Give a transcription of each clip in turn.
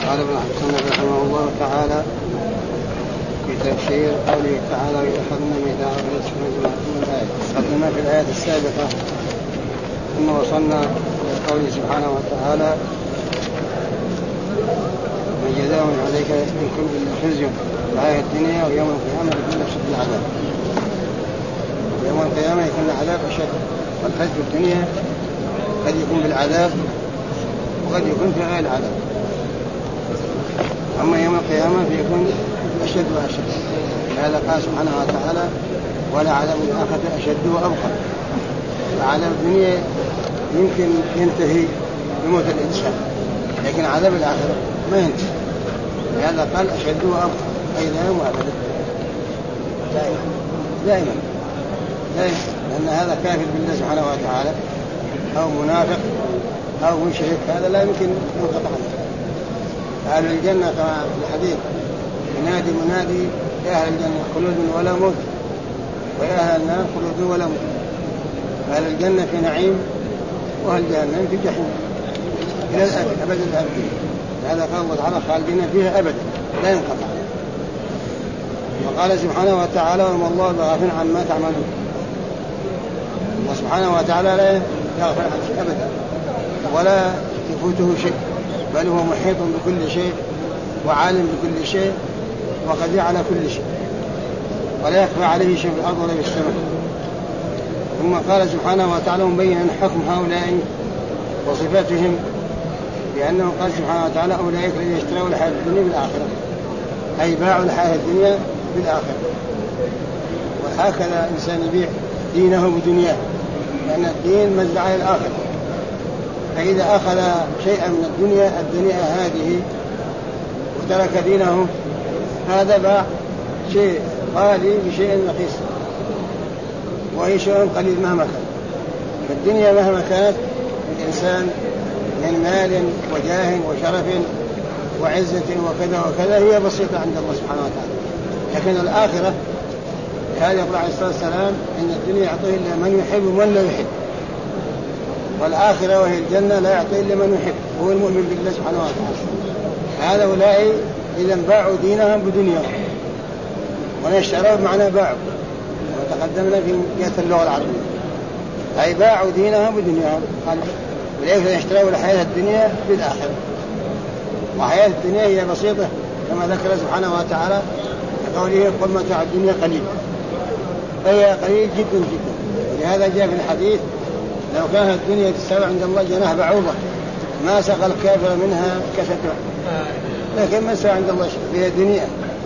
قال ابن حسن رحمه الله تعالى في تفسير قوله تعالى ويأخذن ميثاق الرسل من الآية. قدمنا في الآية السابقة ثم وصلنا إلى قوله سبحانه وتعالى من جزاء عليك من كل خزي في الحياة الدنيا ويوم القيامة يكون أشد العذاب. يوم القيامة يكون العذاب أشد، والخزي في الدنيا قد يكون بالعذاب وقد يكون في غير العذاب، أما يوم القيامة فيكون أشد وأشد. هذا قال سبحانه وتعالى ولا عذاب الآخرة أشد وأبقى. فعذاب الدنيا يمكن ينتهي بموت الإنسان، لكن عذاب الآخرة ما ينتهي. لهذا قال أشد وأبقى، أي دائم وأبدا، دائما لأن هذا كافر بالله سبحانه وتعالى أو منافق أو مشرك، هذا لا يمكن ينقطع عنه. أهل الجنة كما في الحديث ينادي منادي يا أهل الجنة خلود ولا موت، ويا أهل النار خلود ولا موت. أهل الجنة في نعيم وأهل جهنم في جحيم إلى الأبد أبد الأبدين. هذا قال الله تعالى خالدين فيها أبدا لا ينقطع. وقال سبحانه وتعالى وما الله بغافل عما تعملون. الله سبحانه وتعالى لا يغفل عن شيء أبدا ولا يفوته شيء، بل هو محيط بكل شيء وعالم بكل شيء وقدير على كل شيء، ولا يخفى عليه شيء في الأرض ولا في السماء. ثم قال سبحانه وتعالى مبينا حكم هؤلاء وصفاتهم، لأنه قال سبحانه وتعالى أولئك الذين اشتروا الحياة الدنيا بالآخرة، أي باعوا الحياة الدنيا بالآخرة. وهكذا إنسان يبيع دينه بدنياه، لأن الدين مزرعة الآخرة. فإذا أخذ شيئا من الدنيا هذه وترك دينه، هذا باع شيء غالي بشيء رخيص، وهي شيء قليل مهما كان. فالدنيا مهما كانت الإنسان من مال وجاه وشرف وعزة وكذا وكذا هي بسيطة عند الله سبحانه وتعالى. لكن الآخرة هذا يقول عليه الصلاة والسلام إن الدنيا يعطيه إلا من يحب ومن لا يحب، والآخرة وهي الجنة لا يعطيه إلا من يحب وهو المؤمن بالله سبحانه وتعالى. هذا أولئك إذا باعوا دينهم بدنياهم، ونشتروا بمعنى باعوا، وتقدمنا في جهة اللغة العربية، أي باعوا دينهم بدنياهم. أولئك يشتروا الحياة الدنيا بالآخرة، وحياة الدنيا هي بسيطة كما ذكر سبحانه وتعالى قوله قل متاع الدنيا قليل، فهي قليل جدا جدا. ولهذا جاء في الحديث لو كانت الدنيا تساوي عند الله جناح بعوضة ما سقى الكافر منها كفتها، لكن ما سوى عند الله شيء، هي دنيا.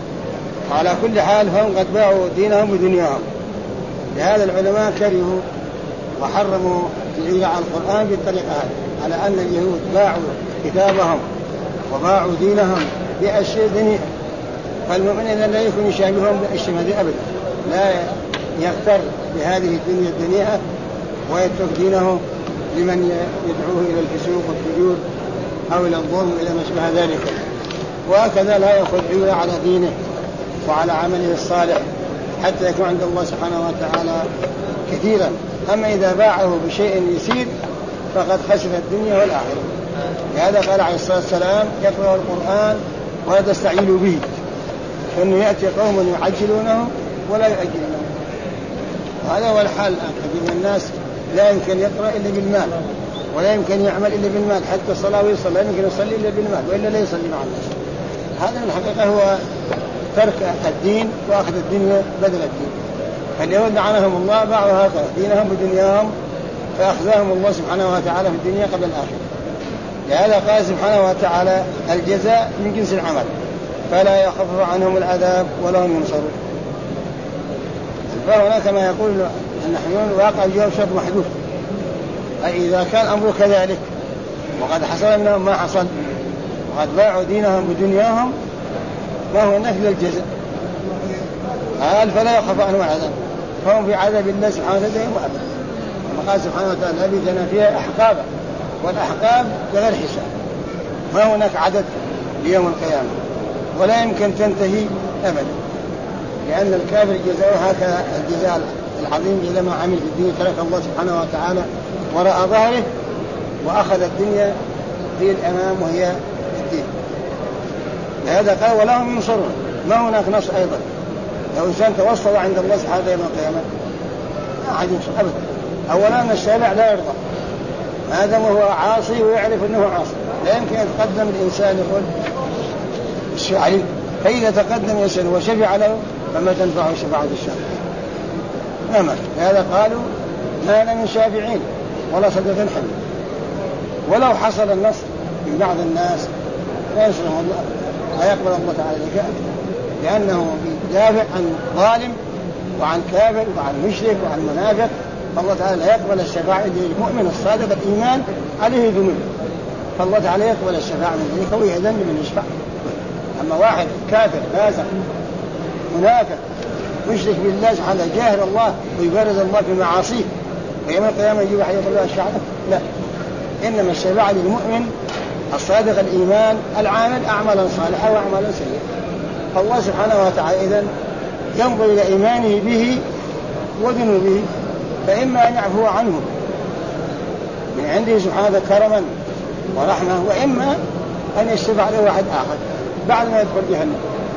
وعلى كل حال هم قد باعوا دينهم بدنياهم. لهذا العلماء كرهوا وحرموا الإجراء على القرآن بالطريقة هذه، على أن اليهود باعوا كتابهم وباعوا دينهم بأشياء دنيا. فالمؤمن إذا لا يكون يشابههم بأشياء هذه أبدا، لا يغتر بهذه الدنيا الدنيئة ويترك دينه لمن يدعوه إلى الفسوق والفجور أو إلى الظلم إلى ما شابه ذلك. وهكذا لا يأخذ عيوة على دينه وعلى عمله الصالح حتى يكون عند الله سبحانه وتعالى كثيرا. أما إذا باعه بشيء يسير فقد خسر الدنيا والآخرة. لهذا قال عليه الصلاة والسلام يقرأ القرآن ولا تستعجلوا به، فإنه يأتي قوم يعجلونه ولا يؤجلونه. هذا هو الحال الآن. كثير من الناس لا يمكن يقرأ إلا بالمال، ولا يمكن يعمل إلا بالمال، حتى الصلاة ويصلي لا يمكن يصلي إلا بالمال، وإلا لا يصلي مع الناس. هذا من الحقيقة هو ترك الدين وأخذ الدنيا بدل الدين. فاليهود لعنهم الله باعوا هكذا دينهم بدنياهم، فأخذهم الله سبحانه وتعالى في الدنيا قبل الآخرة. لهذا قال سبحانه وتعالى الجزاء من جنس العمل فلا يخفف عنهم العذاب ولا هم ينصرون. فهنا كما يقول النحويون واقع الجواب شرط محذوف، أي إذا كان أمره كذلك وقد حصل منهم ما حصل وقد باعوا دينهم بدنياهم ما هو نفي الجزاء، قال فلا يخفف عنهم العذاب فهم في عذاب الله سبحانه وتعالى وأبدا. كما قال سبحانه وتعالى لبثنا فيها أحقابا، والأحقاب بغير حساب، ما هناك عدد ليوم القيامة ولا يمكن تنتهي أبدا. لأن الكافر جزاؤه هكذا الجزاء العظيم إذا ما عمل في الدنيا ترك الله سبحانه وتعالى وراء ظهره وأخذ الدنيا في الأمام وهي الدين. لهذا قال ولهم ينصرون. ما هناك نص أيضا لو إنسان توسط عند الله سبحانه يوم القيامة لا أحد ينصر أبدا. أولا الشارع لا يرضى ما دام هو عاصي ويعرف أنه عاصي، لا يمكن يتقدم الإنسان يقول الشافعي، فإذا تقدم الإنسان وشفع له فما تنفعه شفاعة الشافع. نعم. لهذا قالوا ما لنا من شافعين ولا صدق حمد. ولو حصل النصر من بعض الناس لا ينصرهم الله، لا يقبل الله تعالى ذلك، لأنه يدافع عن ظالم وعن كافر وعن مشرك وعن منافق. فالله تعالى لا يقبل الشفاعة للمؤمن الصادق الإيمان عليه ذنوب، فالله تعالى يقبل الشفاعة من ذلك ويأذن لمن يشفع. أما واحد كافر فاسق منافق مشرك بالله سبحانه جاهر الله ويبرز الله في معاصيه ويوم القيامة يجيب أحد يقول له الشفاعة، لا. إنما الشفاعة للمؤمن الصادق الإيمان العامل أعمالا صالحة وأعمالا سيئة. فالله سبحانه وتعالى إذن ينظر إلى إيمانه به وذنوبه، فإما أن يعفو عنه من عنده سبحانه كرما ورحمة، وإما أن يشفع له واحد آخر بعد ما يدخل جهنم.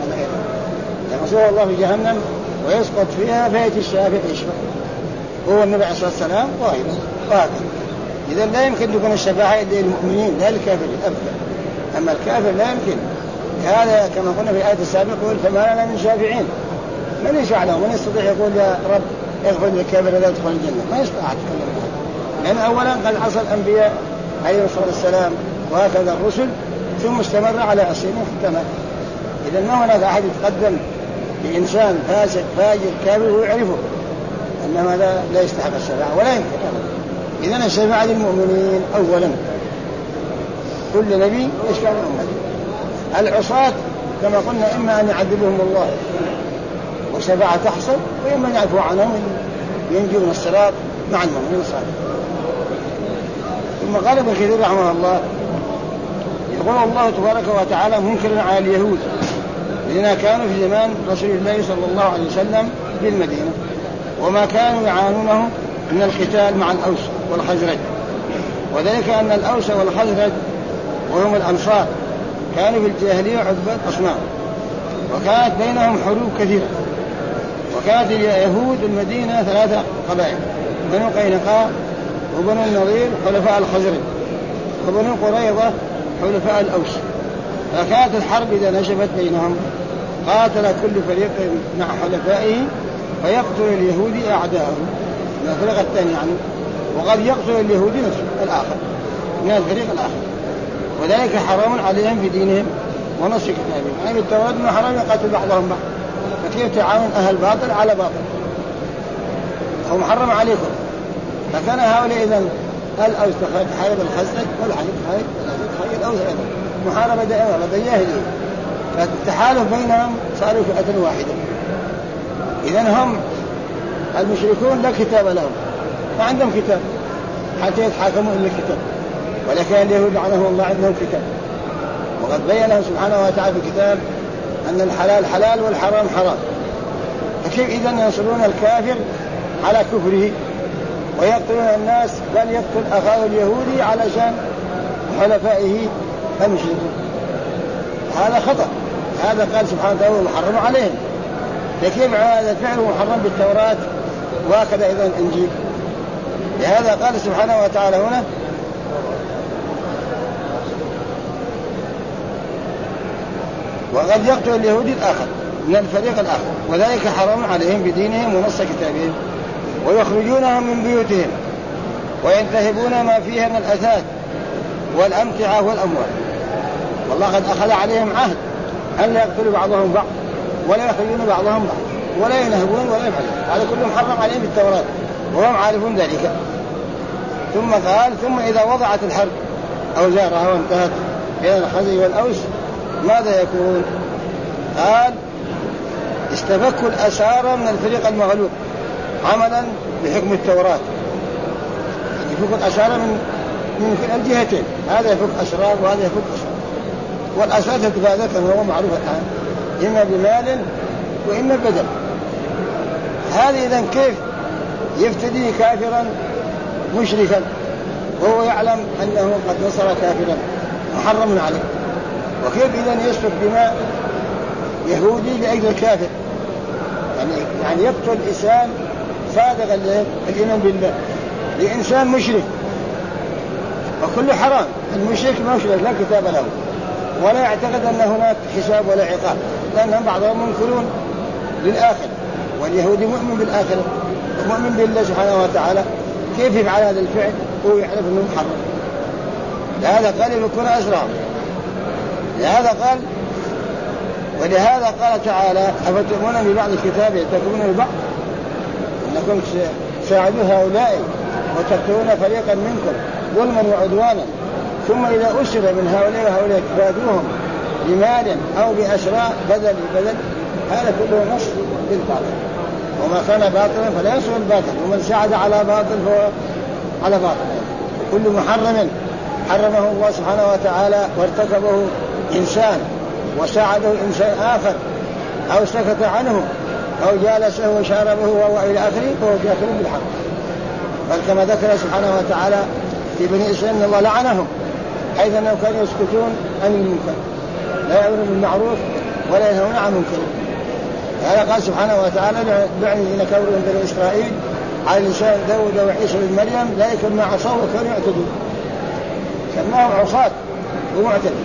يغسله الله في جهنم ويسقط فيها فيأتي الشافع يشفع هو النبي عليه الصلاة والسلام وهكذا. إذن لا يمكن تكون الشفاعة إلا للمؤمنين لا للكافر أبدا. أما الكافر لا يمكن. هذا كما قلنا في الآية السابقة يقول فما لنا من شافعين، من يشفع له؟ من يستطيع يقول يا رب يغفر للكافر لا يدخل الجنة؟ ما يستطيع يتكلم عنه، لأن أولا قد عصى الأنبياء عليه الصلاة والسلام وهكذا الرسل ثم استمر على عصيهم حتى. إذن ما هناك أحد يتقدم بإنسان فاسق فاجر كافر ويعرفه أن هذا لا يستحق الشفاعة ولا يمكن. إذن الشفاعة للمؤمنين أولا، كل نبي يشفع لأمته. العصاة كما قلنا إما أن يعذبهم الله وشفاعة تحصل، وإما أن يعفو عنهم ينجوا من الصراط مع المؤمنين الصالحين. ثم قال ابن كثير رحمه الله يقول الله تبارك وتعالى منكرا على اليهود الذين كانوا في زمان رسول الله صلى الله عليه وسلم بالمدينة، وما كانوا يعانونه من القتال مع الأوس والخزرج، وذلك أن الأوس والخزرج وهم الأنصار كانوا في الجاهلية عباد أصنام، وكانت بينهم حروب كثيرة. وكانت اليهود المدينة 3 قبائل: بنو قينقاع وبنو النضير حلفاء الخزرج، وبنو قريظة حلفاء الأوس. فكانت الحرب إذا نشبت بينهم قاتل كل فريق مع حلفائه فيقتل اليهودي أعداءهم من الفريق الثاني يعني، وقد يقتل اليهودي نفسه الآخر من الفريق الآخر. وذلك حرام عليهم في دينهم ونص كتابهم، يعني بالتوراة أنه حرام يقاتل بعضهم بعض، فكيف تعاون أهل باطل على باطل؟ هو محرم عليكم. فكان هؤلاء إذن الأوس تحارب الخزرج والحلف تحارب الأوس أيضا، محاربة دائمة بدياهلين، فالتحالف بينهم صاروا فئة واحدة. إذن هم المشركون لا كتاب لهم، ما عندهم كتاب حتى يتحاكموا إلى الكتاب، ولكن اليهود لعنهم الله عندهم كتاب، وقد بين سبحانه وتعالى في الكتاب أن الحلال حلال والحرام حرام. فكيف إذن ينصرون الكافر على كفره ويقتلون الناس، بل يقتل أخاه اليهودي علشان حلفائه المشركون؟ هذا خطأ. هذا قال سبحانه وتعالى محرم عليهم، فكيف هذا الفعل محرم بالتوراة وهكذا إذن الإنجيل؟ لهذا قال سبحانه وتعالى هنا وقد يقتل اليهودي الآخر من الفريق الآخر، وذلك حرام عليهم بدينهم ونص كتابهم، ويخرجونهم من بيوتهم وينتهبون ما فيها من الأثاث والأمتعة والأموال. والله قد أخذ عليهم عهد أن لا يقتلوا بعضهم بعض ولا يخرجون بعضهم بعض ولا ينهبون ولا يفعلون، هذا كله محرم عليهم بالتوراة وهم عارفون ذلك. ثم قال ثم إذا وضعت الحرب أوزارها وانتهت بين الخزرج والأوس ماذا يكون؟ قال استفكوا الأسارى من الفريق المغلوب عملا بحكم التوراة، يفك الأسارى من الجهتين، هذا يفك أسرار وهذا يفك أسرار، والأسرار تتبادل كما هو معروف الآن، إما بمال وإما بدل. هذا إذن كيف يفتدي كافرا مشركا وهو يعلم أنه قد نصر كافرا محرم عليه؟ وكيف إذن يسفك دماء يهودي لأجل الكافر؟ يعني يقتل إنسان صادق الإيمان بالله لإنسان مشرك، وكل حرام. المشرك مشرك لا كتاب له ولا يعتقد أن هناك حساب ولا عقاب، لأنهم بعضهم منكرون للآخر، واليهودي مؤمن بالآخرة مؤمن بالله سبحانه وتعالى. كيف يفعل هذا الفعل وهو يعرف أنه محرم؟ لهذا قال يكون أسرع. ولهذا قال تعالى أفتؤمنون ببعض الكتاب وتكفرون ببعض، إنكم تساعدوا هؤلاء وتقتلون فريقا منكم ظلما وعدوانا، ثم إذا أسر من هؤلاء وهؤلاء تفادوهم بمال أو بأسراء بدل ببدل، هذا كله نص بالباطل، وما كان باطلا فلا ينصر الباطل، ومن ساعد على باطل فهو على باطل. كل محرم حرمه الله سبحانه وتعالى وارتكبه إنسان وساعده إنسان آخر أو سكت عنه أو جالسه وشاربه وهو إلى آخره فهو داخل بالحق. بل كما ذكر سبحانه وتعالى في بني إسرائيل أن الله لعنهم حيث أنهم كانوا يسكتون عن المنكر، لا يأمرون بالمعروف ولا ينهون عن المنكر. هذا قال سبحانه وتعالى لعن الذين كفروا من بني إسرائيل على لسان داود وعيسى بن مريم ذلك ما عصوا وكانوا يعتدون، سماهم عصاة ومعتدين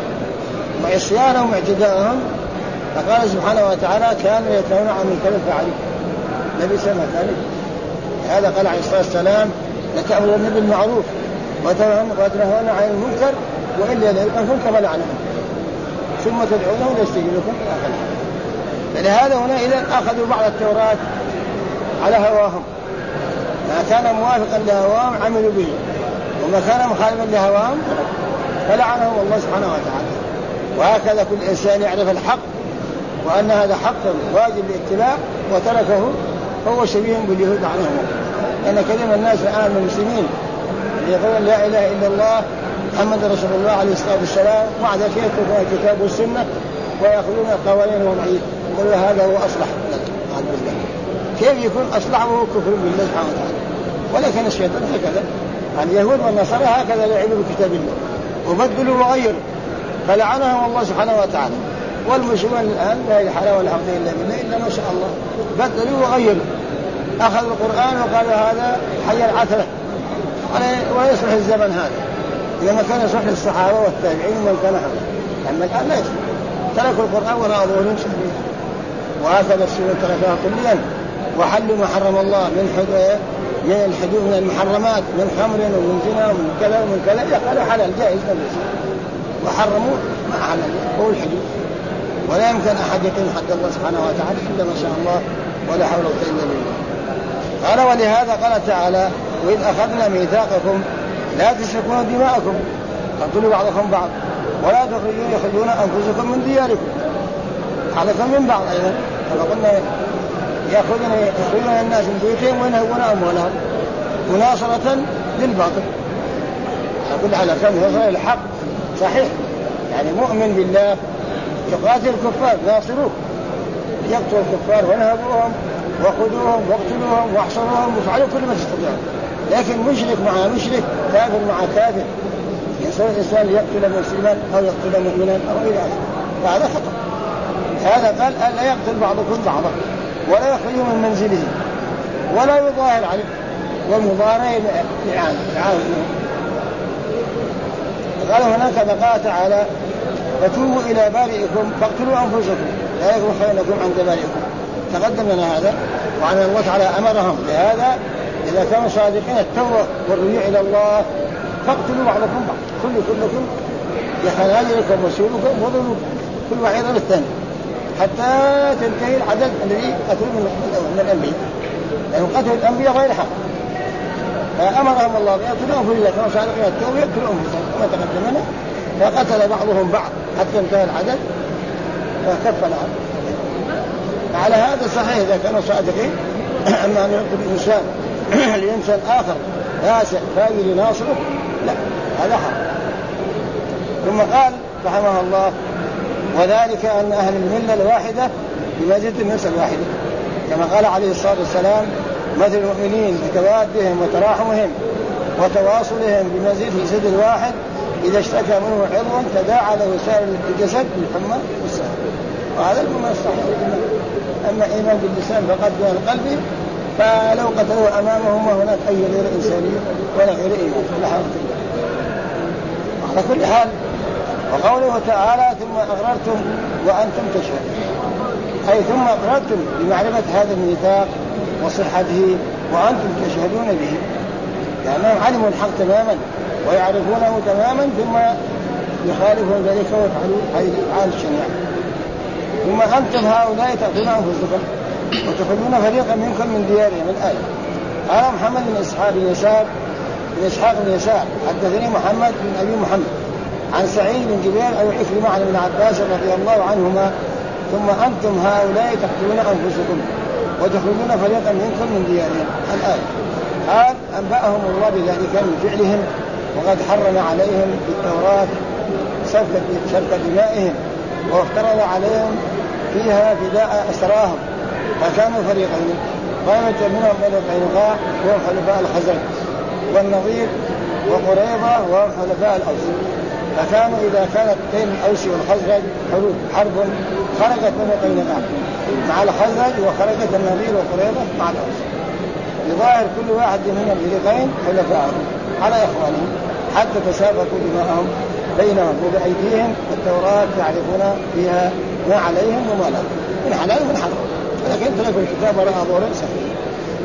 وعصيانهم واعتداءهم. فقال سبحانه وتعالى كانوا يتنهون عن منكر فعلوا لبئس ما كانوا. هذا قال عليه الصلاة والسلام لتأمرون بالمعروف وتنهون عن المنكر وإلا يلقنكم كما لعنهم ثم تدعونه ليستجيب لكم آخر. فلهذا هنا إذن أخذوا بعض التوراة على هواهم، ما كان موافقا لهواهم عملوا به، وما كان مخالفا لهواهم فلعنهم الله سبحانه وتعالى. وهكذا كل إنسان يعرف الحق وأن هذا حق واجب الاتباع وتركه هو شبيه باليهود عنهم. لأن كثير الناس الآن من المسلمين يقولون لا إله إلا الله محمد رسول الله عليه الصلاة والسلام، ومع ذلك يتركون الكتاب والسنة ويأخذون القوانين والوعيد، يقولون هذا هو أصلح بالله. كيف يكون أصلح وهو كفر بالله سبحانه وتعالى؟ ولكن الشيطان هكذا، اليهود والنصارى هكذا لعبوا بكتاب الله وبدلوا وغيروا فلعنهم الله سبحانه وتعالى. والمسلمون الآن لا الحلا ولا حول إلا بالله إلا ما شاء الله بدلوا وغيروا، أخذوا القرآن وقالوا هذا حي العثرة ولا يصلح الزمن هذا، لما كان يصلح للصحابة والتابعين ومن كان حوله، أما الآن لا يصلح، تركوا القرآن وناظروا نمسك به. وهكذا السنة تركها كليا وحلوا ما حرم الله من الحدود من المحرمات من خمر ومن زنا ومن كذا ومن كذا، قالوا حلال جائز نبيس، وحرموا ما حلال هو الحدود. ولا يمكن أحد يقيم حد الله سبحانه وتعالى إلا ما شاء الله ولا حول ولا قوة إلا بالله. قال ولهذا قال تعالى وإذ أخذنا ميثاقكم لا تسفكون دماءكم تقتلوا بعضكم بعض ولا يخرجون أنفسكم من دياركم عليكم من بعض أيضا. فقلنا يأخذون الناس من بيوتهم وينهبون أموالهم مناصرة للباطل. أقول على كم يصل الحق صحيح، يعني مؤمن بالله يقاتل الكفار ناصروه، يقتل الكفار ونهبوهم وخذوهم واقتلوهم واحصروهم وفعلوا كل ما تستطيعون. لكن مشرك مع مشرك كافر مع كافر يسوي الإنسان يقتل مسلما أو يقتل مؤمنا أو إلى آخره، فهذا خطأ. هذا قال لا يقتل بعضكم بعضا ولا يخرجه من منزله ولا يظاهر عليه، والمظاهرة لعانه. قال هناك قال تعالى فتوبوا إلى بارئكم فاقتلوا أنفسكم لا يكون خيركم عند بارئكم. تقدم لنا هذا، وعن الله تعالى أمرهم بهذا إذا كانوا صادقين التوبة والرجوع إلى الله فاقتلوا بعضكم بعض، كلكم يخناجركم وسيولكم وضلوا كل واحد للثاني حتى تنتهي العدد الذي قتلوا من الأنبياء، لأنه قتلوا الأنبياء غير حق. فأمرهم الله بيقتلوا أنفسهم إذا كانوا صادقين التوبة يقتلوا أنفسهم كما تقدم لنا، فقتل بعضهم بعض حتى انتهى العدد فكف العدد. على هذا صحيح إذا كانوا صادقين، أما أن يقتل الإنسان لإنسان آخر ناسع فاجر يناصره لا، هذا حق. ثم قال رحمه الله وذلك أن أهل الملة الواحدة بمزيد النفس الواحدة، كما قال عليه الصلاة والسلام مثل المؤمنين بتوادهم وتراحمهم وتواصلهم بمزيد الجسد الواحد إذا اشتكى منه عضو تداعى له سائر الجسد بالحمى والسهر، وهذا ما يستحق. أما إيمان باللسان فقط دون القلب فلو قتلوه أمامهم وهناك أي غير إنساني ولا غير إيمان ولا حرمة الله. على كل حال، وقوله تعالى ثم أقررتم وأنتم تشهدون، أي ثم أقررتم بمعرفة هذا الميثاق وصحته وأنتم تشهدون به، لأنهم علموا الحق تماما ويعرفونه تماما ثم يخالفون ذلك ويفعلون هذه الأفعال الشنيعة. ثم أنتم هؤلاء تأتون أنفسكم وتخرجون فريقا منكم من ديارهم. الآية. قال محمد بن إسحاق بن يسار حدثني محمد بن أبي محمد عن سعيد بن جبير أو عكرمة عن ابن عباس رضي الله عنهما ثم أنتم هؤلاء تقتلون أنفسكم وتخرجون فريقا منكم من ديارهم. الآية. قال أنبأهم الله بذلك من فعلهم وقد حرم عليهم بالتوراة سفك دمائهم وافترض عليهم فيها فداء أسراهم، فكانوا فريقين، طائفة منهم بني قينقاع وهم حلفاء الخزرج، والنضير وقريظة وهم حلفاء الأوس. فكانوا إذا كانت بين الأوس والخزرج حرب خرجت بني قينقاع مع الخزرج وخرجت النضير وقريظة مع الأوس، يظاهر كل واحد من الفريقين حلفاءهم على إخوانهم حتى تسافكوا دماءهم بينهم وبأيديهم. التوراة تعرفون فيها ما عليهم وما لهم من حلال ومن حرام، ولكن تركوا الكتاب وراء ظهورهم سخير.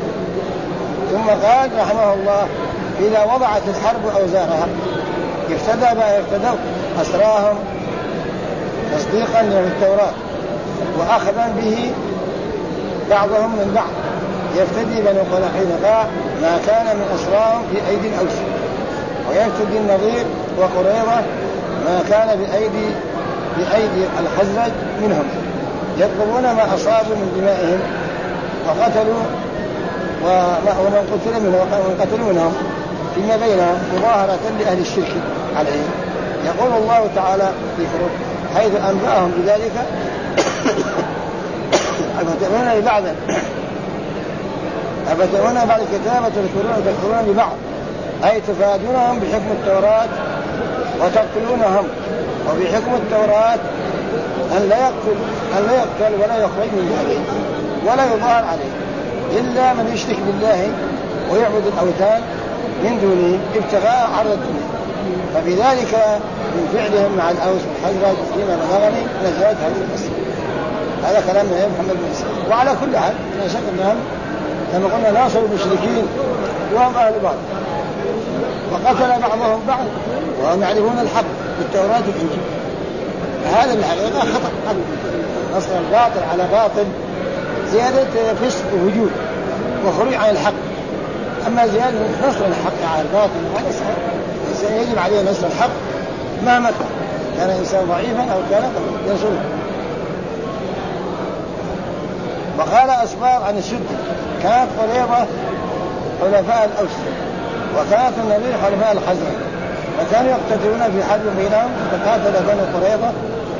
ثم قال رحمه الله إذا وضعت الحرب أوزارها افتدى ما يفتدوا أسراهم تصديقا للتوراة وأخذا به بعضهم من بعض، يفتدي بنو قينقاع ما كان من أسراهم في أيدي الأوس، ويفتدي النضير وقريظة ما كان بأيدي الخزرج منهم، يطلبون ما أصابوا من دمائهم وقتلوا ومن قتلوا منهم فيما بينهم مظاهرة لأهل الشرك عليهم. يقول الله تعالى في فروق حيث أنبأهم بذلك أفتؤمنون بعد الكتاب تذكرون ببعض، أي تفادونهم بحكم التوراة وتقتلونهم، وبحكم التوراة أن لا يقتل ولا يخرج من داره ولا يظاهر عليه إلا من يشرك بالله ويعبد الأوثان من دونه ابتغاء عرض الدنيا. فبذلك من فعلهم مع الأوس والخزرج فيما بلغني نزلت هذه القصة. هذا كلام محمد بن إسحاق. وعلى كل حال لا شك أنهم كما قلنا ناصروا المشركين وهم أهل بعض، وقتل بعضهم بعض وهم يعرفون الحق بالتوراة والإنجيل. هذا الحقيقة خطأ، نصر الباطل على باطل زيادة فسق وهجوم وخروج عن الحق. أما زيادة نصر الحق على الباطل هذا صحيح، يجب عليه نصر الحق مهما كان إنسان ضعيفا أو كان ينصره. وقال أسباب عن الشد كانت قريظة حلفاء الأوس وكانت النضير حلفاء الخزرج، فكانوا يقتتلون في حرب بينهم، فتقاتل بنو قريظة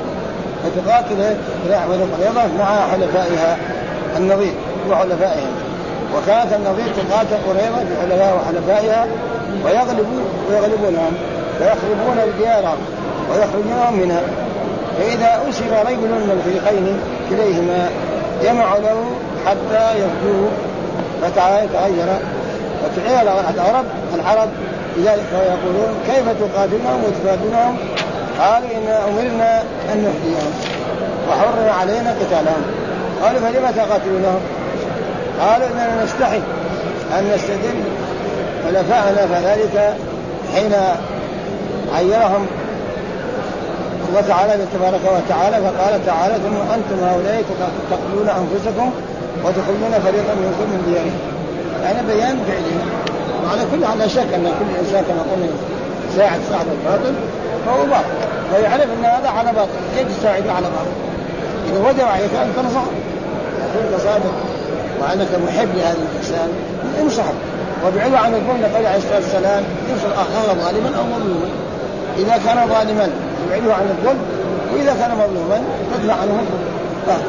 مع حلفائها النضير وحلفائهم، وكانت النضير تقاتل قريظة بحلفائها وحلفائها ويغلبونهم ويخربون ديارهم ويخرجونهم منها. فإذا أسر رجل من الفريقين كليهما جمع له حتى يفدوه فتغير وتعير العرب لذلك ويقولون كيف تقاتلونهم وتفادونهم؟ قالوا إنا أمرنا أن نحييهم وحرم علينا قتالهم. قالوا فلما تقاتلونهم؟ قالوا إننا نستحي أن نستدل خلفاءنا، فذلك حين عيرهم الله تعالى تبارك وتعالى فقال تعالى ثم أنتم هؤلاء تقتلون أنفسكم وتخرجون فريقا منكم من ديارهم، يعني بيان فعلهم. وعلى كل حال لا شك أن كل إنسان كما قلنا ساعد صاحب الباطل فهو باطل ويعرف أن هذا على باطل، كيف تساعده على باطل؟ إذا وجب عليك أن تنصحه وكنت صادق وأنك محب لهذا الإنسان انصحه وابعده عن الظلم. قال عليه الصلاة والسلام ينصر أخاه ظالما أو مظلوما، إذا كان ظالما يبعده عن الظلم، وإذا كان مظلوما تدفع عنه الظلم.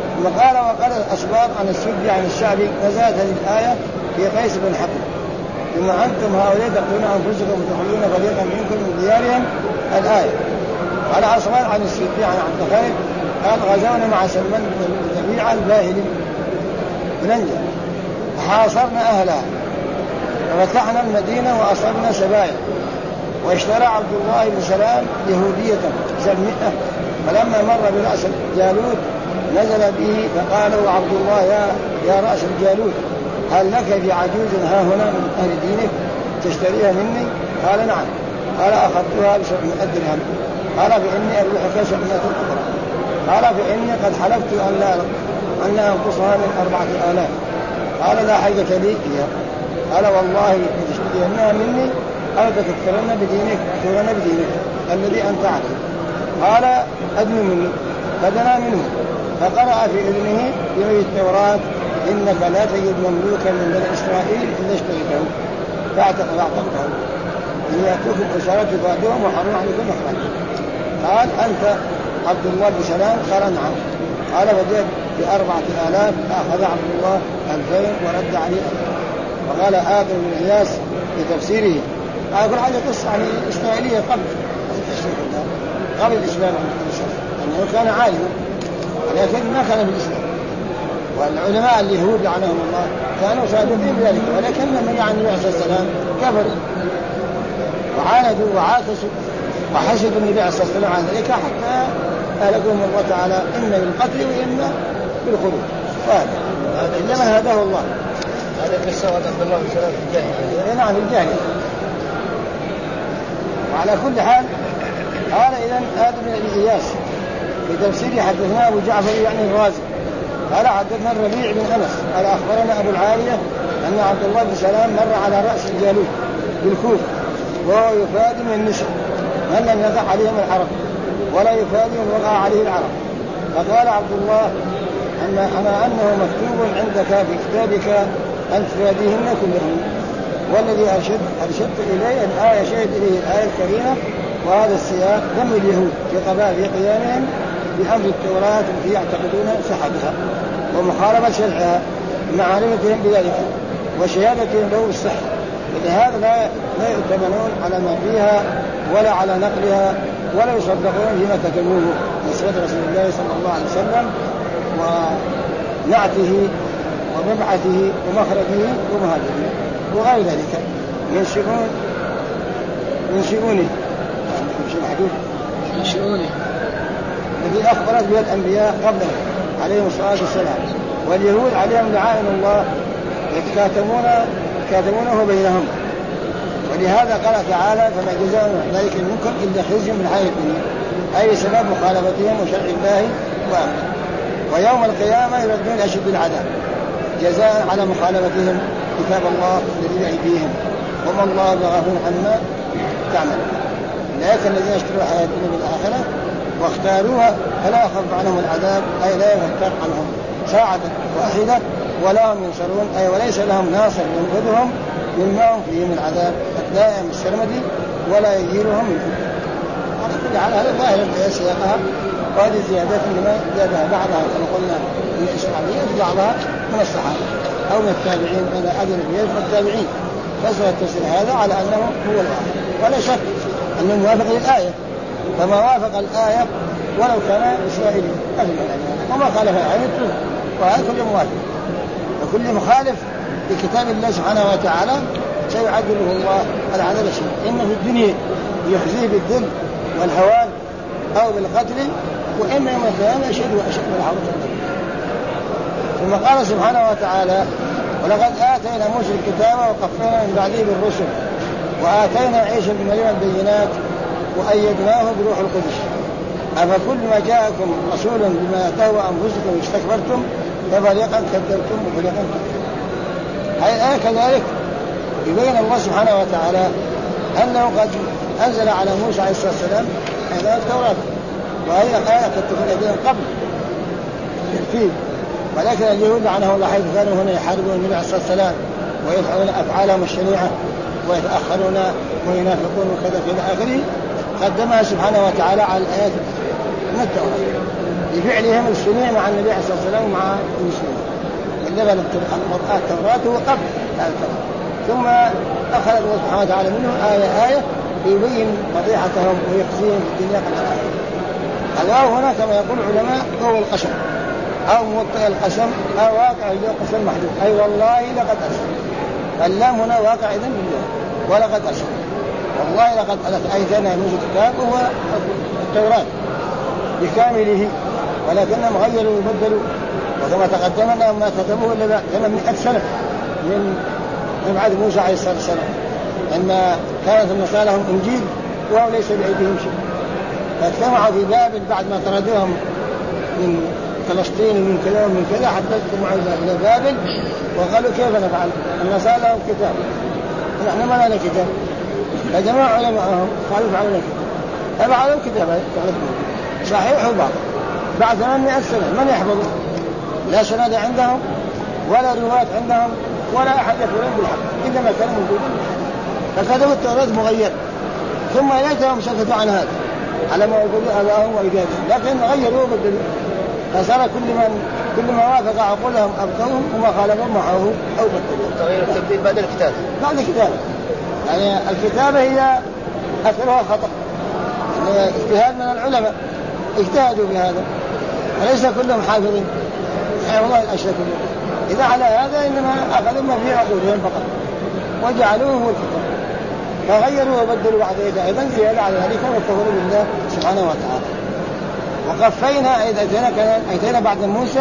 وقال الأسباب عن السد عن الشعبي نزلت هذه الآية في قيس بن حكم ثم أنتم هؤلاء تقتلون أنفسكم وتخرجون فريقا منكم من ديارهم الآية. قال عصمان عن السدي عن عبد الخير قال غزونا مع سلمان بن ربيعة الباهلي بننجا فحاصرنا أهلها وفتحنا المدينة وأصبنا سبايا، واشترى عبد الله بن سلام يهودية سلمئة، فلما مر برأس الجالوت نزل به فقالوا عبد الله يا رأس الجالوت هل لك في عجوز ها هنا من أهل دينك تشتريها مني؟ قال نعم. قال أخذتها ب700 درهم. قال فإني أربحك 700 أخرى. قال فإني قد حلفت أن أنقصها من 4000. قال لا حاجة لي فيها. قال والله تشتريها مني أو تكفرن بدينك الذي أنت عليه. قال أدن مني. فدنا منه فقرأ في إذنه في التوراة إنك لا تجد مملوكا من بني إسرائيل إلا اشتريته فاعتقده إن يأتوكم أسرة تفادوهم وحرم عليكم إخراجهم. قال أنت عبد الله بن سلام؟ قال نعم. قال فجاء ب4000 أخذ عبد الله 2000 ورد عليه. وقال آدم بن إياس في تفسيره أقول حاجة قصة عن إسرائيلية قبل الإسلام أنه كان عالما ولكن ما كان في الإسلام، والعلماء اليهود لعنهم الله كانوا صادقين بذلك، ولكن لما جاء النبي عليه الصلاة والسلام كفروا وعاندوا وعاكسوا وحسدوا النبي عليه الصلاة والسلام عن ذلك حتى أهلكهم الله تعالى إما بالقتل وإما بالخروج. إنما هداه الله. هذا قصة عبد الله بن سلام في الجاهلية. نعم في الجاهلية. وعلى كل حال قال إذن آدم بن إياس في تفسير حدثنا أبو جعفر يعني الرازي قال حدثنا الربيع بن أنس قال أخبرنا أبو العالية أن عبد الله بن سلام مر على رأس الجالوت بالكوف وهو يفادي من النساء من لم يقع عليهم العرب ولا يفادي من وقع عليه العرب. فقال عبد الله أما أنه مكتوب عندك في كتابك أن تفاديهن كلهن، والذي أرشدت إليه الآية شهد إليه الآية الكريمة وهذا السياق ذم اليهود في قيامهم بأمر التوراة التي يعتقدون صحتها ومخالفة شرعها معرفتهم بذلك وشهادتهم له بالصحة، ولهذا لا يؤتمنون على ما فيها ولا على نقلها ولا يصدقون فيما تكلموه من صفة رسول الله صلى الله عليه وسلم ونعته ومبعثه ومخرجه ومهاجره وغير ذلك من شؤونه الذي أخبرت به الأنبياء قبله عليهم الصلاة والسلام. واليهود عليهم لعائن الله يتكاتمونه بينهم، ولهذا قال تعالى فما جزاء ذلك منكم إلا خزي من الحياة الدنيا، أي سبب مخالفتهم وشرع الله وأمره، ويوم القيامة يردون أشد العذاب جزاء على مخالفتهم كتاب الله الذي بأيديهم وما الله بغافل عما تعمل. لكن الذين اشتروا الحياة الدنيا بالآخرة واختاروها فلا يخف عنهم العذاب، أي لا يفتر عنهم ساعة واحدة ولا هم ينصرون، أي وليس لهم ناصر ينقذهم مما هم فيه من العذاب لا يمس السرمدي ولا يجيرهم منه. على كل حال هذا ظاهر سياقها، وهذه زيادات لما زادها بعضها كما قلنا من الإسرائيليات بعضها من الصحابة أو من التابعين إلى أدنى البيت والتابعين، فسر التفسير هذا على أنه هو الواحد، ولا شك أنه موافق للآية، فما وافق الآية ولو كان إسرائيلي وما خالفها عينته، وهذا كل موافق، وكل مخالف لكتاب الله سبحانه وتعالى سيعذبه الله العذاب الشديد، إما في الدنيا يخزيه بالذل والهوان أو بالقتل، وإما يوم القيامة أشد وأشد العذاب. ثم قال سبحانه وتعالى ولقد آتينا موسى الكتاب وقفينا من بعده بالرسل وآتينا عيسى بن مريم البينات وأيدناه بروح القدس أفكلما جاءكم رسول بما تهوى أنفسكم استكبرتم ففريقا كذبتم وفريقا كذبتم. هذه الآية كذلك يبين الله سبحانه وتعالى أنه قد أنزل على موسى عليه الصلاة والسلام هذا التوراة، وهي آية قد تكون أيديهم قبل فيه، ولكن اليهود لعنهم الله حيث كانوا هنا يحاربون النبي عليه الصلاة والسلام ويفعلون أفعالهم الشنيعة ويتأخرون وينافقون وكذا في آخره، قدمها سبحانه وتعالى على الآيات من التوراة لفعلهم الشنيع مع النبي عليه الصلاة والسلام ومع المسلمين. إنما التوراة هو قبل التوراة، ثم أخذ الله سبحانه وتعالى منه آية يبين فضيحتهم ويخزيهم في الدنيا قبل الآخرة. الواو هنا كما يقول العلماء هو القسم أو موطئ القسم أو واقع القسم محدود، أي والله لقد أرسل. اللام هنا واقع إذن بالله ولقد أرسل، والله لقد أتينا موسى الكتاب وهو التوراة بكامله، ولكنهم غيروا وبدلوا. وكما تقدم أنهم ما كتبوه إلا 800 سنة من بعد موسى عليه الصلاة والسلام، لما كانت النصارى لهم إنجيل وهو ليس بأيديهم شيء، فاجتمعوا في بابل بعد ما طردوهم من فلسطين ومن كذا ومن كذا حتى اجتمعوا إلى بابل وقالوا كيف نفعل؟ النصارى لهم كتاب ونحن ما لنا كتاب، فجمعوا علماءهم قالوا فعلوا لنا كتاب، ففعلوا كتابا صحيح وباطل بعد 800 سنة. من يحفظه؟ لا سند عندهم ولا رواة عندهم ولا أحد يقولون بالحق إلا ما كانوا موجودين، فكتبوا التوراة مغير. ثم ليتهم سكتوا عن هذا على ما يقولون أباهم وإجادهم، لكن غيروا وبدلوا، فصار كل ما وافق عقولهم أبقوهم وما خالفهم معه أو بدلوا. تغيير التبديل بعد الكتابة. بعد الكتابة يعني الكتابة هي أثرها خطأ، يعني اجتهاد من العلماء اجتهدوا بهذا وليس كلهم حافظين والله الأشياء كلهم. إذا على هذا إنما أخذوا ما في عقولهم فقط وجعلوه هو الكتاب، فغيروا وبدلوا بعد ذلك أيضا زيادة على ذلك وكفروا بالله سبحانه وتعالى. وقفينا أيضا بعد موسى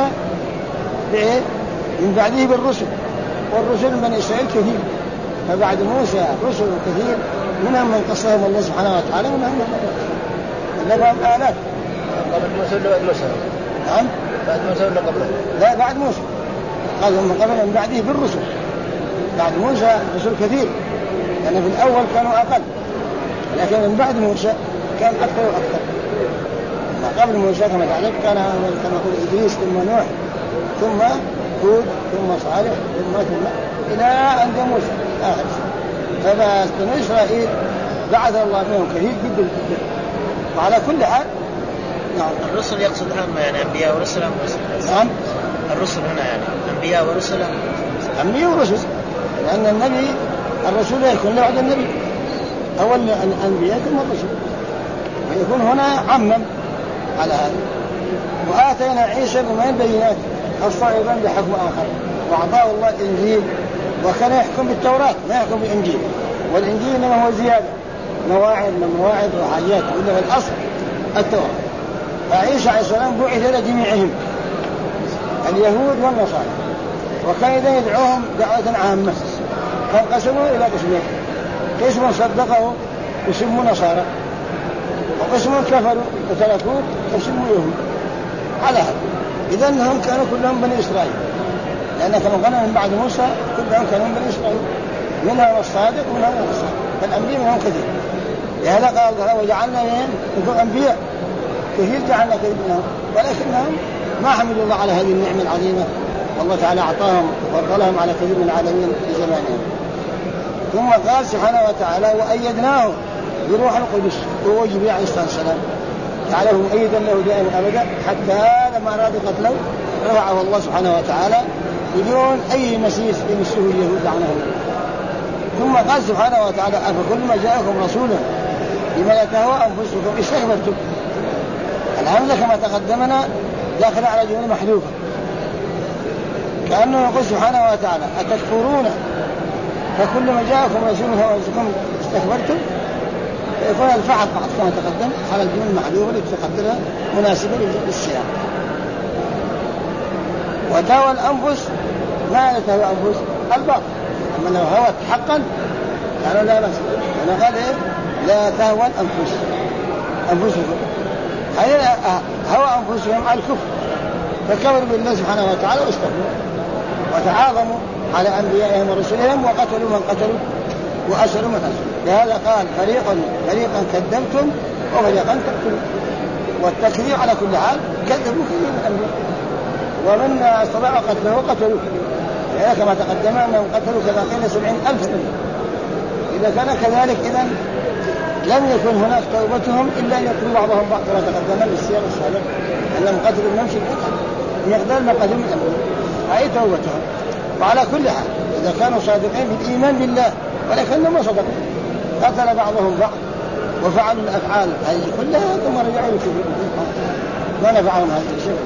من بعده بالرسل، والرسل من إسرائيل كثير، فبعد موسى رسل كثير منهم من قصهم الله سبحانه وتعالى ومنهم من لهم آلاف. قبل موسى ولا بعد موسى؟ نعم بعد موسى ولا قبله؟ لا بعد موسى، قال من قبل من بعده بالرسل. بعد موسى رسل كثير، لأن في الأول كانوا أقل، لكن من بعد موسى كان أكثر وأكثر. قبل موسى كما تعلم كان يقول إدريس ثم نوح ثم هود ثم صالح ثم إلى أن جاء موسى آخر. فبنو إسرائيل بعث الله منهم كثير جدا جدا. وعلى كل حال نعم الرسل يقصد هم يعني أنبياء ورسل. نعم الرسل هنا يعني أنبياء ورسل. أنبياء ورسل، لأن النبي الرسول يكون له بعد النبي، أول الأنبياء ثم الرسل، ويكون هنا عمم على هذا. وآتينا عيسى بما بينات الصائبا بحكم آخر، وأعطاه الله الإنجيل، وكان يحكم بالتوراة ما يحكم بالإنجيل، والإنجيل إنما هو زيادة مواعظ من مواعظ وحاجات، وإلا في الأصل التوراة. فعيسى عليه السلام بعث إلى جميعهم اليهود والنصارى، وكان إذا يدعوهم دعوة عامة، فانقسموا إلى قسمين، قسم صدقه وسموا نصارى، وقسم كفروا وتركوه وسموا يهود. على هذا إذا هم كانوا كلهم بني إسرائيل، لأن كما قلنا من بعد موسى كلهم كانوا بني إسرائيل، منها الصادق ومنها الصادق، فالأنبياء منهم كثير. لهذا قال وجعلنا منهم أنبياء كثير، جعلنا كثير منهم، ولكنهم ما حمدوا الله على هذه النعمة العظيمة، والله تعالى أعطاهم وفضلهم على كثير من العالمين في زمانهم. ثم قال سبحانه وتعالى وأيدناه بروح القدس وهو جبريل عليه الصلاة والسلام، جعله مؤيدا له دائما أبدا، حتى لما أرادوا قتله رفعه الله سبحانه وتعالى بدون أي مسيس يمسه اليهود عنهم. ثم قال سبحانه وتعالى أفكلما جاءكم رسولا بما لا تهوى أنفسكم استكبرتم. الهمزة كما تقدمنا داخل على جملة محذوفة، كأنه يقول سبحانه وتعالى أتكفرون فكلما جاءكم رسول فأنفسكم استكبرتم، فيكون الفعل بعد كما تقدم على الجملة المحذوفة لتقدرها مناسبة للسياق. وتهوى الأنفس ما تهوى أنفس الباطل، أما لو هوت حقا قالوا لا بس، أنا قال إيه لا تهوى الأنفس أنفسكم، هي هوى أنفسهم على الكفر، فكفروا بالله سبحانه وتعالى واستكبروا وتعاظموا على أنبيائهم ورسلهم وقتلوا من قتلوا وأسروا من أسروا. لهذا قال فريقا كذبتم وفريقا تقتلوا، والتكذيب على كل حال كذبوا كثير من الأنبياء، ومن استطاعوا قتله قتلوا، يعني كما تقدم أنهم قتلوا كما قيل 70,000 نبي. إذا كان كذلك إذن لم يكن هناك توبتهم إلا أن يقتلوا بعضهم بعض، كما تقدم بالسياق السابق أنهم قتلوا نمشي مقدار ما قتلوا من الأنبياء، أي توبتهم. وعلى كل حال إذا كانوا صادقين بالإيمان بالله ولكنهم ما صدقوا، قتل بعضهم بعض وفعلوا الأفعال هذه كلها ثم رجعوا لكفر ما نفعهم هذا الشيء.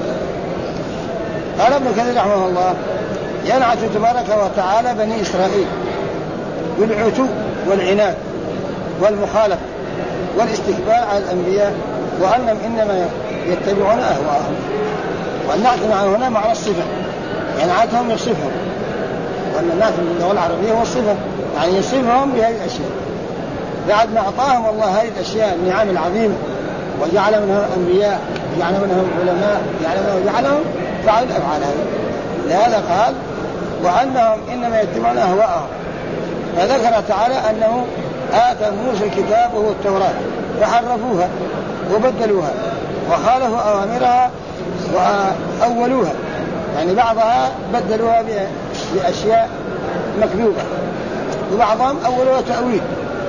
قال ابن كثير رحمه الله: ينعت تبارك وتعالى بني إسرائيل بالعتو والعناد والمخالفة والاستكبار على الأنبياء، وأنهم إنما يتبعون أهواءهم. والنعت معه هنا معنى الصفة، ينعتهم يصفهم، وأن النعت من اللغة العربية هو الصفة، يعني يصفهم بهذه الأشياء بعد ما أعطاهم الله هذه الأشياء النعم العظيمة وجعل منهم أنبياء وجعل منهم علماء وجعلهم فعلوا الأفعال هذه. لهذا قال: وأنهم إنما يتبعون أهواءهم. فذكر تعالى أنه آتى موسى الكتاب وهو التوراة فحرفوها وبدلوها وخالفوا أوامرها وأولوها، يعني بعضها بدلوها بأشياء مكذوبة، وبعضهم أولوها تأويل،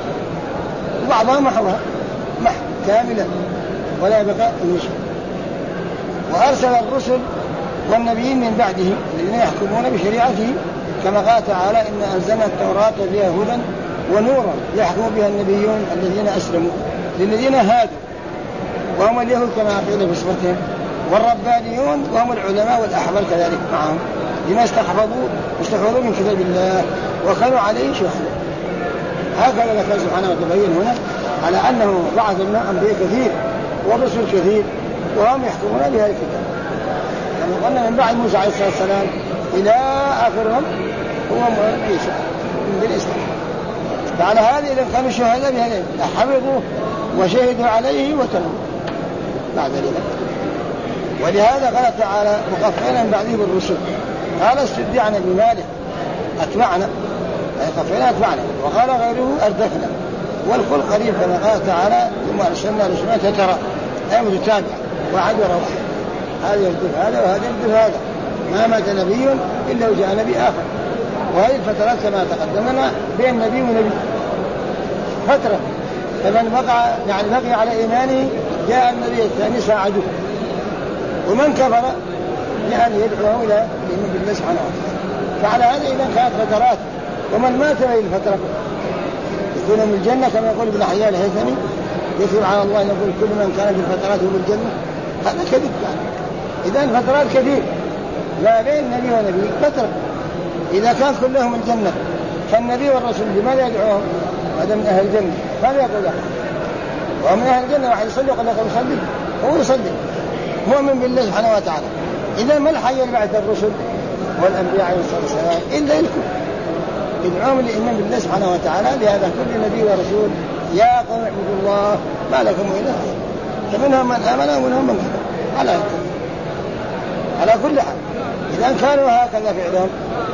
وبعضهم محوها كاملا ولا يبقى المشكل. وأرسل الرسل والنبيين من بعده الذين يحكمون بشريعته، كما قال تعالى: إن أنزلنا التوراة فيها هدى ونورا يحكم بها النبيون الذين أسلموا للذين هادوا وهم اليهود كما قيل في صفتهم، والربانيون وهم العلماء والأحبار كذلك معهم، لما استحفظوا من كتاب الله وكانوا عليه شهداء. هكذا ذكر سبحانه وتبين هنا على أنه بعث لنا أنبياء كثير ورسل كثير وهم يحكمون بهذا الكتاب، يعني قلنا من بعد موسى عليه الصلاة والسلام إلى آخرهم هو عيسى من بني إسرائيل. فعلى هذا إذا كانوا شهداء بهذا حفظوا وشهدوا عليه وتلوا بعد ذلك. ولهذا قال تعالى: وقفينا من بعده بالرسل. قال: استدعنا بماله أتبعنا، يعني قفينا أتبعنا. وقال غيره: أردفنا. والخلق قريب كما قال تعالى: ثم أرسلنا رسلا تترى أي متتابع واحد وراء واحد، هذا يردف هذا وهذا يردف هذا، ما مات نبي إلا وجاء نبي آخر. وهذه الفترات كما تقدمنا بين نبي ونبي فترة، فمن بقي على إيمانه جاء النبي الثاني ساعده، ومن كفر يعني يدعوه إلى الإيمان بالله سبحانه وتعالى. فعلى هذا إذا كانت فترات، ومن مات في الفترة يكون من الجنة كما يقول ابن حيان الهيثمي: يكذب على الله يقول كل من كان في الفترات هو بالجنة. هذا كذب يعني. إذا الفترات كثير ما بين نبي ونبي فترة. إذا كان كلهم الجنة فالنبي والرسول لماذا يدعوهم؟ هذا من أهل الجنة، ماذا يقول له؟ ومن أهل الجنة واحد يصلي وقال لك يصلي، هو يصلي مؤمن بالله سبحانه وتعالى. إذا ما الحي بعد الرسل والأنبياء عليه الصلاة والسلام إلا الكل يدعوهم للإيمان بالله سبحانه وتعالى. لهذا كل نبي ورسول: يا قوم اعبدوا الله ما لكم إله غيره. فمنهم من آمن ومنهم من كفر. على كل حال إذا كانوا هكذا فعلهم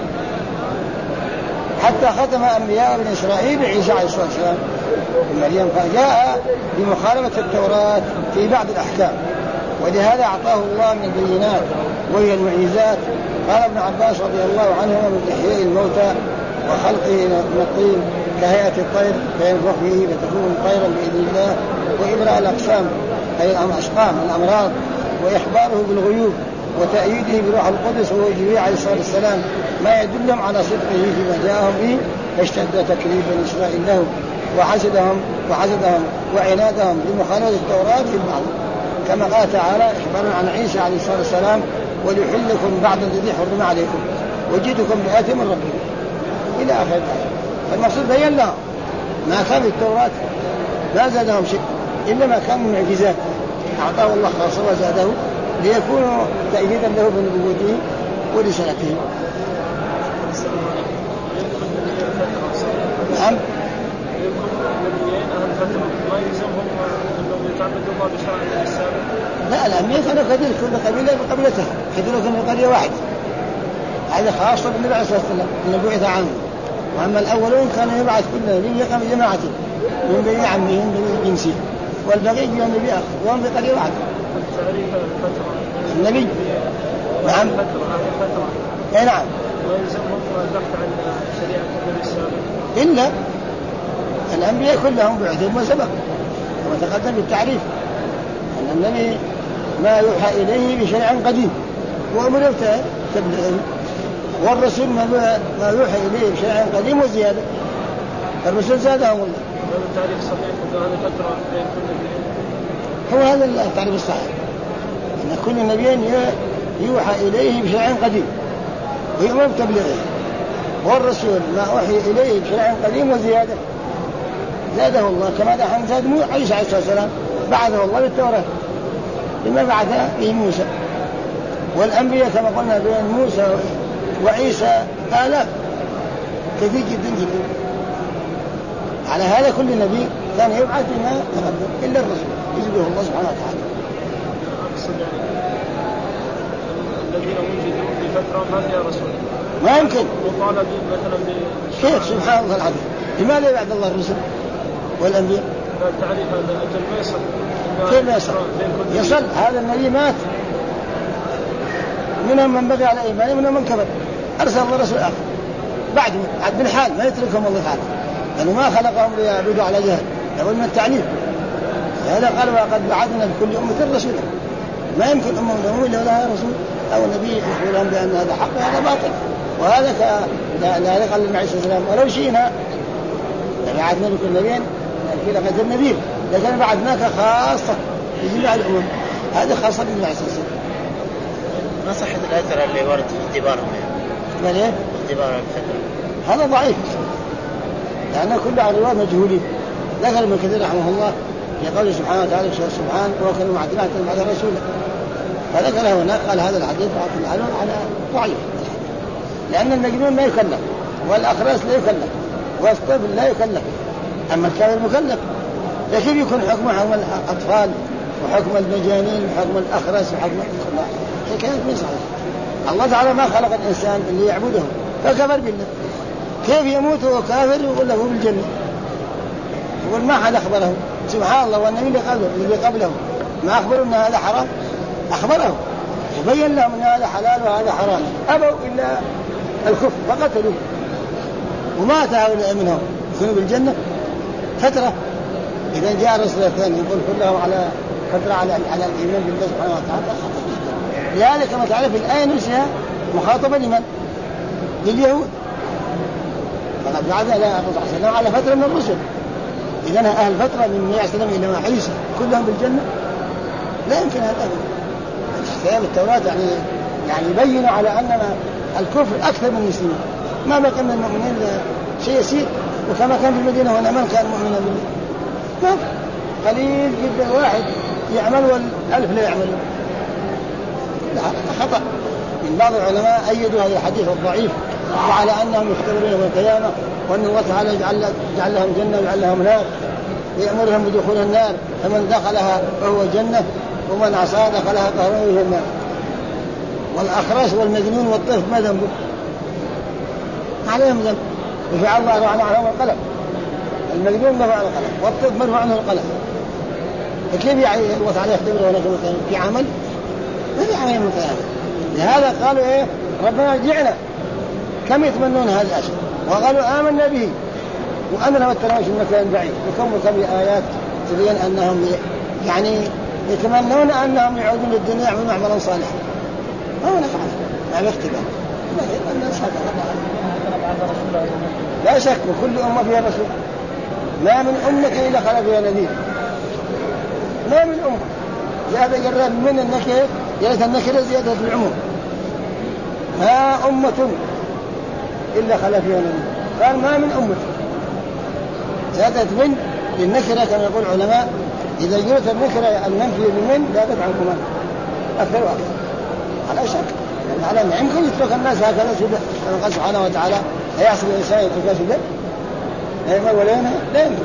حتى ختم أنبياء بني إسرائيل بعيسى عليه الصلاة والسلام مريم، فجاء بمخالفة التوراة في بعض الأحكام، ولهذا أعطاه الله من البينات وهي المعجزات. قال ابن عباس رضي الله عنهما: من إحياء الموتى وخلقه من الطين كهيئة الطير فينفخ فيه فتكون طيرا بإذن الله، وإبراء الأقسام أي الأسقام الأمراض، وإخباره بالغيوب، وتأييده بروح القدس وهو جبريل عليه الصلاة والسلام، ما يدلهم على صدقه فيما جاءهم به. فاشتد تكليف بني إسرائيل له وحسدهم وعنادهم بمخالفة التوراة في البعض، كما قال تعالى إخبارا عن عيسى عليه الصلاة والسلام: وليحلكم بعض الذي حرم عليكم وجئتكم بآية من ربكم إلى آخر الآية. فالمقصود بين لهم ما كان في التوراة لا زادهم شيء إلا ما كان من معجزات أعطاه الله خاصة وزاده ليكونوا تأييدا له بنبوته ورسالته. نعم. لا الأنبياء كانوا كثير، كل قبيلة بقبيلتها، كثيروا من قرية واحدة، هذا خاصة بالنبي عليه الصلاة والسلام النبي بعث عنه. وأما الأولون كانوا يبعث كل نبي يقام جماعته من بين عمهم من جنسه، والبقية جاء النبي آخر وهم بقرية واحدة. النبي نعم اي نعم ويلزمهم البحث عن شريعة النبي السابق إلا الأنبياء كلهم بعثهم وسبق، كما تقدم بالتعريف أن النبي ما يوحى إليه بشريع قديم وأمر تبلغ والرسول ما يوحى إليه بشيء قديم وزيادة، الرسول زادهم الله. هذا التعريف صحيح هذه فترة بين كل نبيين؟ هو هذا التعريف الصحيح، أن كل نبي يوحى إليه بشيء قديم ويؤمر بتبليغه، والرسول ما أوحي إليه بشيء قديم وزيادة زاده الله، كما دحين زاد عيسى عليه الصلاة والسلام بعثه الله بالتوراة لما بعث به موسى، والأنبياء كما قلنا بين موسى وعيسى آلاف كثير جدا جدا. على هذا كل نبي كان يبعث بما تقدم إلا الرسول يجبه الله سبحانه وتعالى. أقصد الذين وجدوا في فترة ما فيها رسول ما يمكن وطالب مثلا كيف سبحان الله العظيم، لماذا يبعث الله الرسل والأنبياء؟ التعريف هذا أجل ما يصل. كيف ما يصل؟ يصل. هذا النبي مات، منهم من بقي على إيمانه منهم من كفر، أرسل الله رسول آخر بعد بالحال ما يتركهم الله تعالى، لأنه ما خلقهم ليعبدوا على جهل، لابد من التعليم. هذا قال وقد بعثنا بكل أمة رسولا، ما يمكن أمة إلا لها رسول أو نبي يخبرهم بأن هذا حق وهذا باطل. وهذا لا قال النبي عليه السلام ولو شئنا بعثنا لكل نبي في لقد النبي لكن بعثناك خاصة لجميع الأمم، هذا خاصة بالنبي عليه السلام. ما صحت الأثر اللي ورد في اختبارهم يعني ايه؟ اختبار الفترة هذا ضعيف لأن كل الرواة مجهولين. ذكر ابن كثير رحمه الله في قوله سبحانه وتعالى سبحانه وكانوا معدلات على رسوله، فذكر هنا قال هذا الحديث على ضعيف، لأن المجنون ما يكلف والأخرس لا يكلف والطفل لا يكلف، أما الكافر مكلف. لكن يكون حكم الأطفال وحكم المجانين وحكم الأخرس وحكم حكاية من صحيح. الله تعالى ما خلق الإنسان اللي يعبده فكفر بالله، كيف يموت وهو كافر ويقول له بالجنة؟ يقول ما حد أخبره سبحان الله. والنبي اللي قبله ما أخبروا أن هذا حرام، أخبره وبين لهم أن هذا حلال وهذا حرام، أبوا إلا الكفر فقتلوه ومات هؤلاء منهم يكونوا بالجنة فترة. إذا جاء الرسول الثاني يقول كلهم على فترة على الإيمان بالله سبحانه وتعالى. لهذا كما تعرف الآية نفسها مخاطبة لمن؟ لليهود. فقد بعثنا إلى الرسول صلى الله عليه وسلم على فترة من الرسل، إذن أهل فترة من 100 سنة إلى عيسى كلهم بالجنة؟ لا يمكن هذا. كتاب التوراة يعني يبين على أن الكفر أكثر من المسلمين، ما بقى من المؤمنين شيء يسير. وكما كان في المدينة هنا من كان مؤمنا بالله قليل جدا، واحد يعمل والألف لا يعمل. خطأ من بعض العلماء أيدوا هذا الحديث الضعيف وعلى أنهم يختبرون يوم القيامة وأن الله تعالى يجعل لهم جنة ويجعل لهم نار ويأمرهم بدخول النار، فمن دخلها فهو جنة ومن عصى دخلها فهو النار. والأخرس والمجنون والطفل ما ذنبه؟ عليهم ذنب، رفع الله عنهم القلم. المجنون مرفوع عنه القلم والطفل مرفوع عنه القلم، فكيف الله تعالى يختبره هناك في عمل؟ ما في عمل من القيامة. لهذا قالوا إيه ربنا ارجعنا، كم يتمنون هذا الأشياء وقالوا آمنا به وأننا والتناوش من مكان بعيد. وكم آيات تبين أنهم يعني يتمنون أنهم يعودون للدنيا يعملون عملا صالحا. ما هو نفعل مع الاختبار، لا شك وكل أمة فيها رسول، ما من أمة إلا خلق فيها نذير، ما من أمة. هذا جرب من النكرة جلت النكرة زيادة في العموم، ما أمة إلا خلق فيها نذير، قال ما من أمة زيادة من للنكرة كما يقول العلماء إذا جرت النكرة المنفي بمن لا تفعل كمان أكثر وأكثر. على شك على ما يمكن يترك الناس هكذا سبب كما قال سبحانه وتعالى هيحسب الإنسان يترك سبب ولا لا يمكن.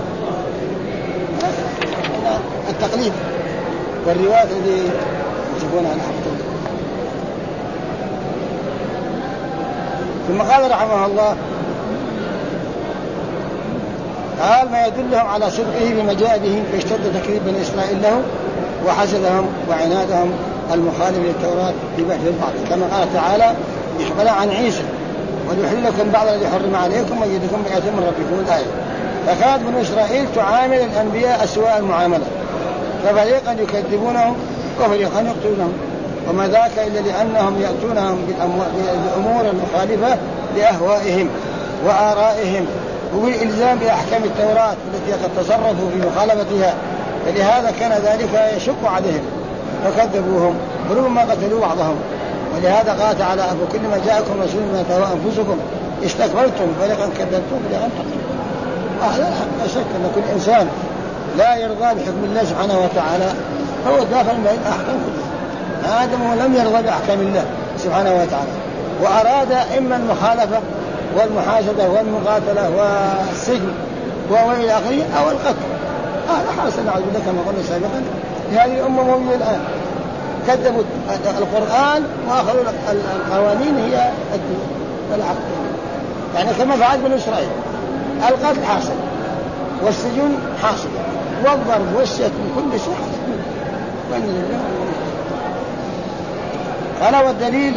التقليد والروايات التي يشوفونها الحق. ثم قال رحمه الله قال ما يدلهم على صدقه بما جاء به فاشتد تكذيب بني إسرائيل له وحسدهم وعنادهم المخالف للتوراة في بعض البعض، كما قال تعالى يخبر عن عيسى وليحل لكم بعض الذي حرم عليكم ويجدكم بآية من ربكم الآية. فكانت بني إسرائيل تعامل الأنبياء أسواء المعاملة، ففريقا يكذبونهم وفريقا يقتلونهم. وما ذاك إلا لأنهم يأتونهم بالأمور المخالفة لأهوائهم وآرائهم وبالإلزام بأحكام التوراة التي قد تصرفوا في مخالفتها، فلهذا كان ذلك يشق عليهم فكذبوهم وربما قتلوا بعضهم. ولهذا قال تعالى: كلما جاءكم رسول بما تهوى أنفسكم استكبرتم فريقا كذبتم فريقا تقتلون. هذا لا شك أن كل إنسان لا يرضى بحكم الله سبحانه وتعالى فهو داخل من الأحكام كلها. آدم لم يرضى بأحكام الله سبحانه وتعالى وأراد إما المخالفة والمحاسدة والمقاتلة والسجن وإلى آخره أو القتل. هذا حاصل نعوذ بالله كما قلنا سابقا. هذه الأمة موجودة الآن كذبوا القرآن وأخذوا القوانين هي الدين والعقل، يعني كما فعل بنو إسرائيل. القتل حاصل والسجن حاصل والضرب والشتم كل شيء حاصل. قال: والدليل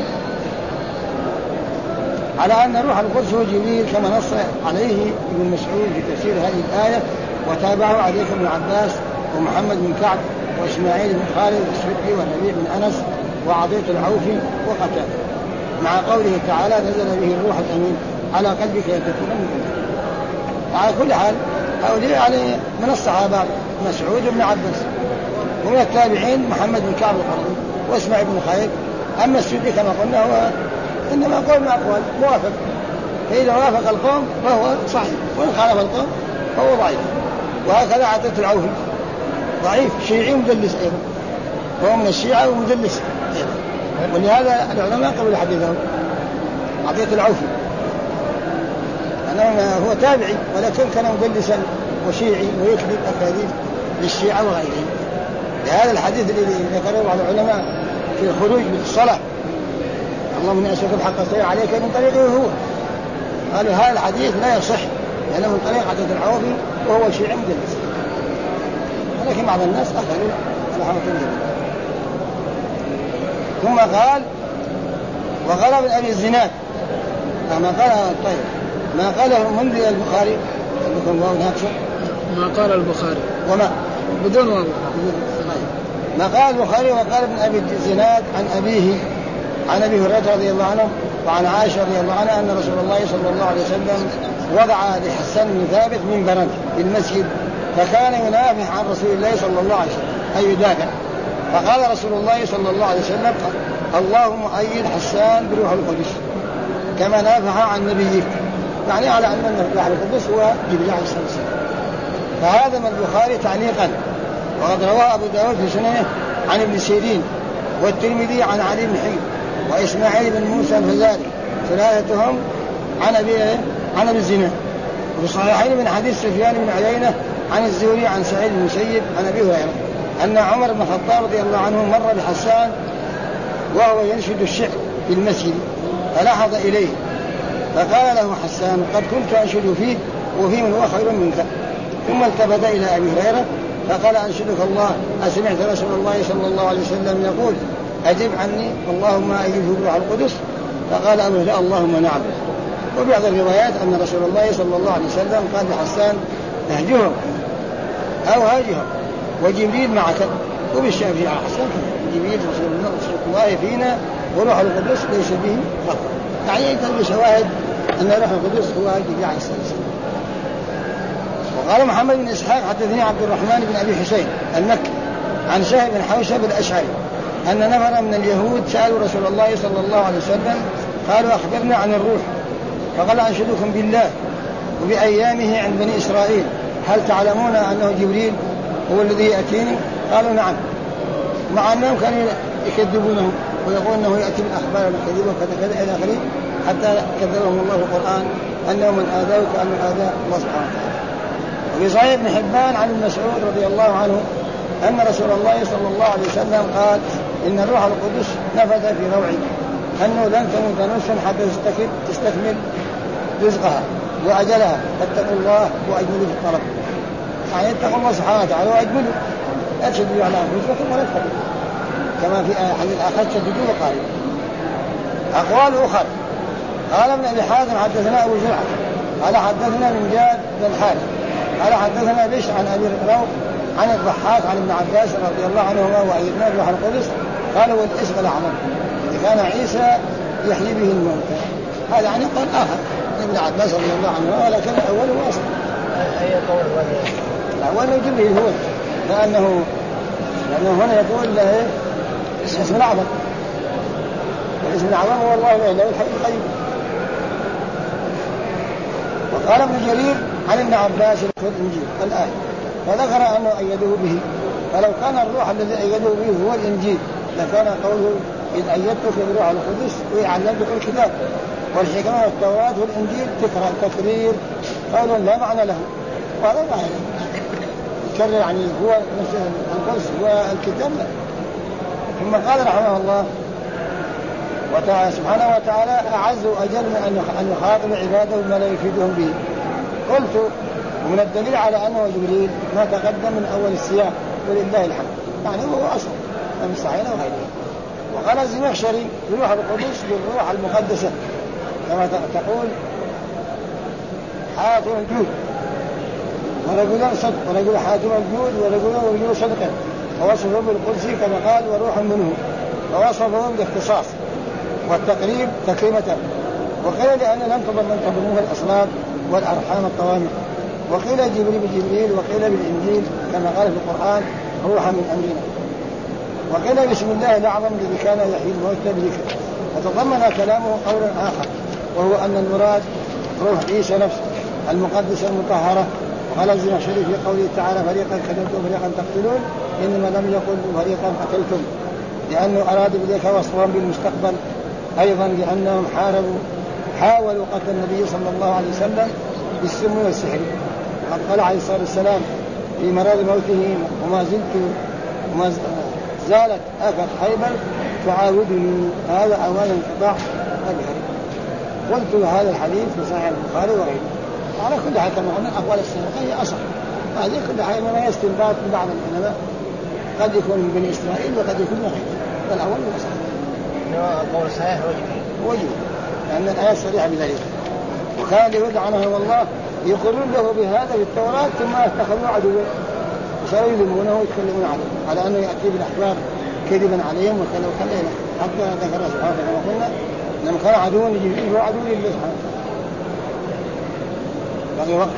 على أن روح القدس هو جبريل كما نص عليه ابن مسعود في تفسير هذه الآية، وتابعه عليه ابن عباس ومحمد بن كعب وإسماعيل بن خالد السدي والنبي بن أنس وعطية العوفي وقتادة، مع قوله تعالى: نزل به الروح الأمين على قلبك لتكون من المؤمنين. وعلى كل حال هؤلاء يعني من الصحابة مسعود بن عباس، ومن التابعين محمد بن كعب القرظي وإسماعيل بن خالد. أما السدي كما قلنا هو إنما قول مع أقوال موافق، فإذا وافق القوم فهو صحيح وإن خالف القوم فهو ضعيف. وهكذا عطية العوفي ضعيف شيعي مدلس أيضا، وهو من الشيعة ومدلس أيضا، ولهذا العلماء قبلوا حديثه. عطية العوفي هو تابعي ولكن كان مدلسا وشيعي ويكذب أكاذيب للشيعة وغيرهم. لهذا الحديث الذي ذكره بعض العلماء في الخروج بالصلاة: اللهم إني أسألك بحق الصلاة عليك من طريقه هو، قالوا هذا الحديث لا يصح لأنه من طريق عطية العوفي وهو شيعي مدلس، ولكن بعض الناس أخذوا على حرف الجبل. ثم قال: وقال ابن أبي الزناد ما قال طيب ما قاله المنذري البخاري ما قال البخاري وما بدون واو ما قال البخاري. وقال ابن أبي الزناد عن أبيه عن أبي هريرة رضي الله عنه وعن عائشة رضي الله عنها أن رسول الله صلى الله عليه وسلم وضع لحسان بن ثابت منبرا في المسجد فكان ينافح عن رسول الله صلى الله عليه وسلم أي يدافع. فقال رسول الله صلى الله عليه وسلم: اللهم أيد حسان بروح القدس كما نافح عن نبيك، يعني على أن روح القدس هو جبريل عليه الصلاة والسلام. فهذا من البخاري تعليقا، وقد رواه أبو داود في سننه عن ابن سيرين والترمذي عن علي بن حي وإسماعيل بن موسى الفزاري ثلاثتهم عن أبي الزناد، وفي الصحيحين من حديث سفيان بن عيينة عن الزهري عن سعيد بن المسيب عن أبي هريرة أن عمر بن الخطاب رضي الله عنه مر بحسان وهو ينشد الشعر في المسجد فلاحظ إليه فقال له حسان: قد كنت أنشد فيه وفي من هو خير منك. ثم التفت إلى أبي هريرة فقال: أنشدك الله، أسمعت رسول الله صلى الله عليه وسلم يقول: أجب عني اللهم أيده بروح القدس؟ فقال أبو هريرة: اللهم نعم. وبعض الروايات أن رسول الله صلى الله عليه وسلم قال لحسان: اهجهم أو هاجهم وجبريل معك. وبالشافعي على حسان جبريل رسول الله فينا وروح القدس ليس به فرق، يعني أنت بشواهد أن روح القدس هو جبريل عليه الصلاة والسلام. وقال محمد بن إسحاق حدثني عبد الرحمن بن أبي حسين المكي عن شهر بن حوشب الأشعري أن نفر من اليهود سألوا رسول الله صلى الله عليه وسلم قالوا: أخبرنا عن الروح. فقال: أنشدكم بالله وبأيامه عند بني إسرائيل، هل تعلمون أنه جبريل هو الذي يأتيني؟ قالوا: نعم. مع أنهم كانوا يكذبونه ويقولون أنه يأتي بالأخبار الكذبة وكذا كذا إلى آخره، حتى كذبهم الله في القرآن أنه من آذاه كأنه آذى الله سبحانه وتعالى. وفي صحيح ابن حبان عن مسعود رضي الله عنه أن رسول الله صلى الله عليه وسلم قال: إن الروح القدس نفث في روعي أنه لن تموت نفس حتى تستكمل رزقها وأجلها، فاتقوا الله وأجملوا في الطلب. يعني اتقوا الله سبحانه وتعالى وأجملوا، لا تشدوا على أنفسكم ولا تفرقوا، كما في حديث آخر: شددوا وقاربوا. أقوال أخرى قال ابن أبي حاتم حدثنا أبو زرعة قال حدثنا من جاد بن الحارث قال حدثنا بشر عن أبي روح عن الضحاك عن ابن عباس رضي الله عنهما وأيدنا بروح القدس قالوا والاسم الأعظم إذا كان عيسى يحيي به الموتى. هذا يعني قول آخر ابن عباس رضي الله عنه، ولكن الأول هو أصل. أي قول الأول يجب هو لأنه هنا يقول له الاسم الأعظم، والاسم الأعظم هو الله لا إله إلا هو الحي القيوم. وقال ابن جرير عن ابن عباس في الإنجيل الآية وذكر أنه أيده به، فلو كان الروح الذي أيده به هو الإنجيل لكان قوله إذ أيدتك بروح القدس وعلمتك الكتاب، والحكمة والتوراة والإنجيل تكرير قول لا معنى له، وهذا معنى يكرر يعني هو نفس القدس هو الكتاب. ثم قال رحمه الله وتعالى سبحانه وتعالى أعز وأجل من أن يخاطب عباده ما لا يفيدهم به. قلت ومن الدليل على أنه جبريل ما تقدم من أول السياق ولله الحمد، يعني هو أصل من صحيح وغيره. وقال الزمخشري بروح القدس بالروح المقدسة كما تقول حاتم الجود ورجل صدق ورجل حاتم الجود ورجل صدق، ووصفه بالقدس كما قال وروح منه، ووصفه بالاختصاص والتقريب تكريمة. وقيل لأن لم تضمه الأصلاب والأرحام الطوامع، وقيل جبريل وقيل بالإنجيل كما قال في القرآن روحا من أمرنا، وقيل بسم الله الأعظم الذي كان يحيي الموتى بذكره. وتضمن كلامه قولا آخر وهو أن المراد روح عيسى نفسه المقدسة المطهرة. وقال الزمخشري في قوله تعالى فريقا كذبتم وفريقا تقتلون إنما لم يقل فريقا قتلتم، لأنه أراد بذلك وصفهم بالمستقبل، أيضا لأنهم حاولوا قتل النبي صلى الله عليه وسلم بالسم والسحر. وقد قال عليه الصلاة والسلام في مرض موته وما زالت آفة خيبر تعاودني، هذا أوان انقطاع الهرب. قلت هذا الحديث في صحيح البخاري وغيره. على كل حال كما قلنا أقوال السلف هي أصح، هذه كل حال ما يستنباط من بعض العلماء قد يكون من بني إسرائيل وقد يكون من غيره، فالأول هو أصح. قول صحيح وجه لأن الآية صريحة بذلك. وكان اليهود عنهم الله يقولون له بهذا في التوراة ثم اتخذوا عدوا وصاروا يذمونه ويتكلمون عليه على أنه يأتي بالأخبار كذبا عليهم وكذا وكذا، حتى ذكر سبحانه كما قلنا لما كان عدو لجبريل هو عدو لله سبحانه. باقي وقت.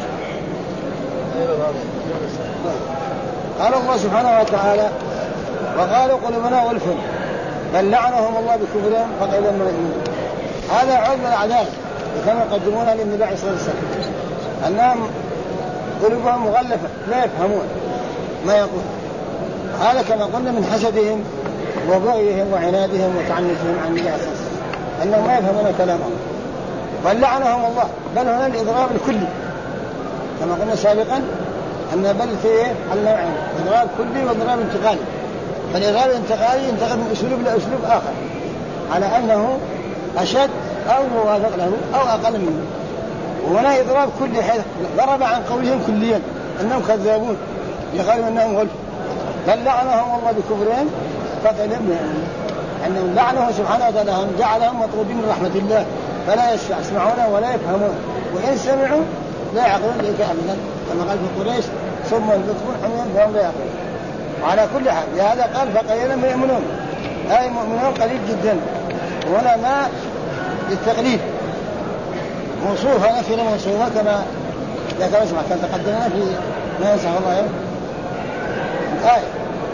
قال الله سبحانه وتعالى وقالوا قلوبنا غلف بل لعنهم الله بكفرهم فقيلا ما يؤمنون. هذا عذر العذاب كانوا يقدمونها للنبي عليه الصلاة والسلام أنهم قلوبهم مغلفة لا يفهمون ما يقول. هذا كما قلنا من حسدهم وبغيهم وعنادهم وتعنتهم عن النبي عليه الصلاة والسلام أنهم ما يفهمون كلامهم. بل لعنهم الله، بل هنا الإضراب الكلي كما قلنا سابقا أن بل فيه على نوعين، إضراب كلي وإضراب انتقالي. فالإضراب الانتقالي ينتقل من أسلوب لأسلوب آخر على أنه أشد أو موافق له أو أقل منه. وهنا إضراب كلي حيث ضرب عن قولهم كليا أنهم كذابون يقالوا أنهم غلف. بل لعنهم الله بكفرهم فقيلا ما يؤمنون، أنهم لعنه سبحانه وتعالى جعلهم مطرودين من رحمة الله فلا يسمعون ولا يفهمون، وإن سمعوا لا يعقلون ذلك أبدا كما قال في قريش ثم يلبسون حميا فهم لا يعقلون. وعلى كل حال لهذا قال فقيلا ما يؤمنون، أي مؤمنون قليل جدا. وهنا ما للتقليد موصوفة نفي موصوفة كما ذكر اسمع كان تقدمنا في ما ينسخ الله الآية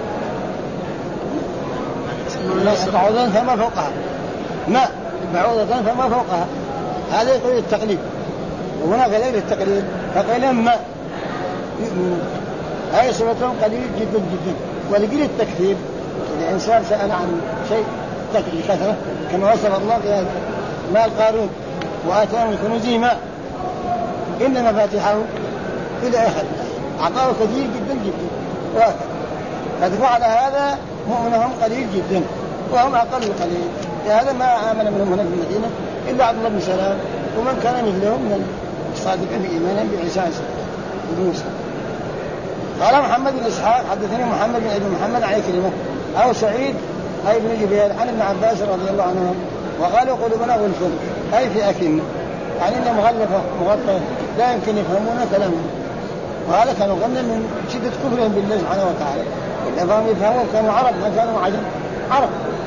بعوضة فما فوقها ما بعوضة فما فوقها، هذا يقول التقليد. وهنا غير التقليد فقيلا ما يؤمنون، هاي صفتهم قليل جدا جدا. ولقل التكذيب إذا إنسان سأل عن شيء تكذيب كثرة كما وصف الله مال قارون وآتاهم من كنوزه ماء إن مفاتحه إلى آخر أعطاه كثير جدا جدا وهكذا. فدفع على هذا مؤمنهم قليل جدا وهم أقل قليل. لهذا ما آمن منهم هنا في المدينة إلا عبد الله بن سلام ومن كان مثلهم من الصادقين بإيمانهم بعيسى بن موسى. قال محمد بن إسحاق حدثني محمد بن ابن محمد عن كلمة أو سعيد أي بن جبير عن ابن عباس رضي الله عنهم وقالوا قلوبنا غلف أي في أكن، يعني إنها مغلفة مغطى لا يمكن يفهمون كلامهم. وهذا كانوا قلنا من شدة كفرهم بالله سبحانه وتعالى، إذا فهم يفهمون كانوا عرب ما كانوا عجم عرب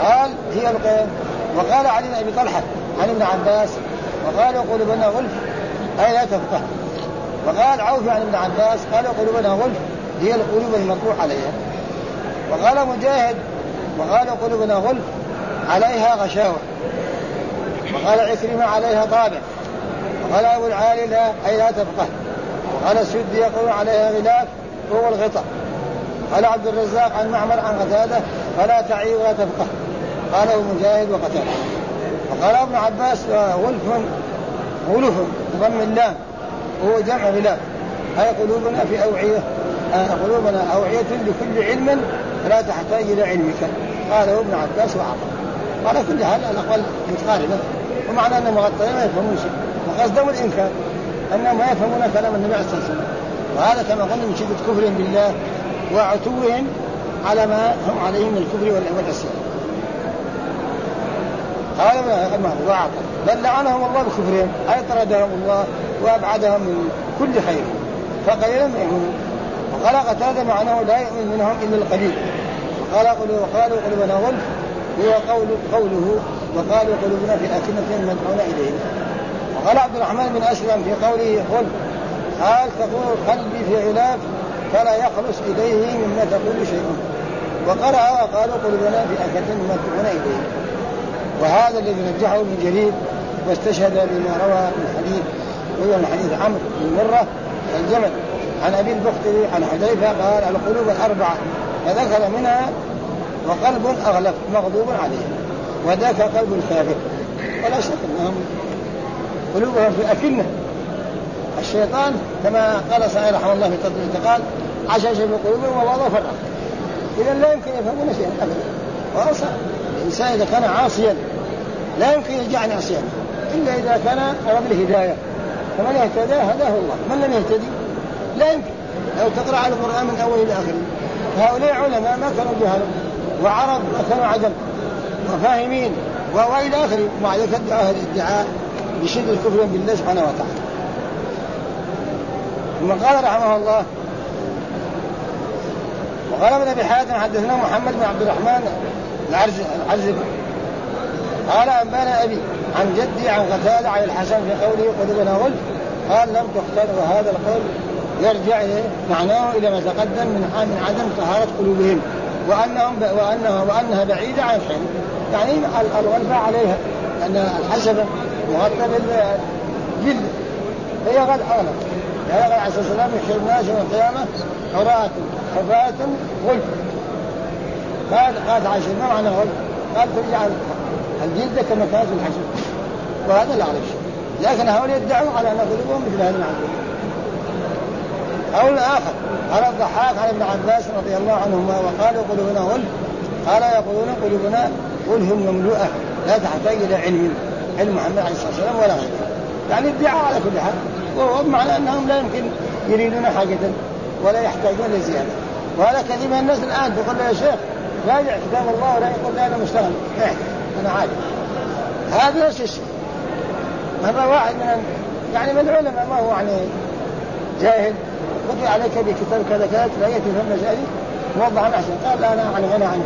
قال هي القلوب. وقال علي بن أبي طلحة عن ابن عباس وقالوا قلوبنا غلف أي لا تفقه. وقال عوف عن ابن عباس قالوا قلوبنا غلف هي القلوب المطبوع عليها. وقال مجاهد وقالوا قلوبنا غلف عليها غشاوة. وقال عكرمة عليها طابع. وقال أبو العالي لا أي لا تفقه. وقال السدي يقول عليها غلاف هو الغطاء. قال عبد الرزاق عن معمر عن قتادة فلا تعي ولا تفقه قاله مجاهد وقتادة. وقال ابن عباس غلف ضم اللام وهو جمع غلاف أي قلوبنا في أوعية قلوبنا أوعية لكل علم فلا تحتاج إلى علمك قاله ابن عباس وعطى. وعلى كل حال الأقوال متقاربة ومعنى أنهم مغطيين ما يفهمون شيء وقصدهم الإنكار أنهم ما يفهمون كلام النبي عليه الصلاة والسلام. وهذا كما قلنا من شدة كفرهم بالله وعتوهم على ما هم عليه من الكفر والعصيان. قال بل لعنهم الله بكفرهم أي طردهم الله وأبعدهم من كل خير فقليلا ما يؤمنون. وقال قتادة معناه لا يؤمن منهم إلا القليل. وقالوا قلوبنا غلف هو قوله وقالوا قلوبنا في أكنة مدعون إليه. وقال عبد الرحمن بن أسلم في قوله غلف قال تقول قلبي في غلاف فلا يخلص إليه مما تقول شيء. وقرأ وقالوا قلوبنا في أكنة مدعون إليه. وهذا الذي نجحه ابن جرير واستشهد بما روى الحديث وهو الحديث عمرو بن مرة الجمل عن أبي البختري عن حذيفة قال القلوب الأربعة فذكر منها وقلب أغلق مغضوب عليه وذاك قلب الكافر. ولا شك أنهم قلوبهم في أكنة. الشيطان كما قال صحيح رحمه الله في تطبيق قال عشاش في قلوبهم ووضع فرق إذا لا يمكن يفهمون شيئا أبدا. وأصلا الإنسان إذا كان عاصيا لا يمكن يرجع عن عصيانه إلا إذا كان أراد الهداية فمن يهتدى هداه الله من لم يهتدي لا يمكن. لو تقرأ على القرآن من أول إلى آخر هؤلاء علماء ما كانوا جهلا وعرب ما كانوا عجم وفاهمين وإلى آخره ومع ذلك الادعاء بشدة الكفر بالله سبحانه وتعالى. ثم قال رحمه الله وقال ابن أبي حاتم حدثنا محمد بن عبد الرحمن العرزي قال أنبانا أبي عن جدي عن قتادة عن الحسن في قوله قلوبنا غلف قال لم تختار. وهذا القول يرجع معناه إلى ما تقدم من عدم طهارة قلوبهم وأنها بعيدة عن الخير يعني الغلفة عليها لأن الحسبة مغطى بالجلد هي قد أغلق يعني قال عليه الصلاة والسلام يحشر الناس يوم القيامة عراة حفاة غلف. قال عائشة ما معنى غلف قال ترجع الجلد كما كانت الحسبة وهذا لا أعرف شيء. لكن هؤلاء يدعوا على أن قلوبهم مثل هذا المعنى. قول آخر قال الضحاك عن ابن عباس رضي الله عنهما وقالوا قلوبنا غلف قال يقولون قلوبنا غلف مملوءة لا تحتاج إلى علم محمد عليه الصلاة والسلام ولا غيره يعني ادعاء على كل حال وهو بمعنى أنهم لا يمكن يريدون حاجة ولا يحتاجون لزيادة. وهذا كثير من الناس الآن تقول له يا شيخ راجع كتاب الله ولا يقول لا أنا مشتغل أنا عادي. هذا نفس الشيء. مرة واحد من العلماء ما هو يعني جاهل قلت عليك بكتاب كذا كذا تلاقيه في المسائل موضح أحسن قال لا أنا غنى عنه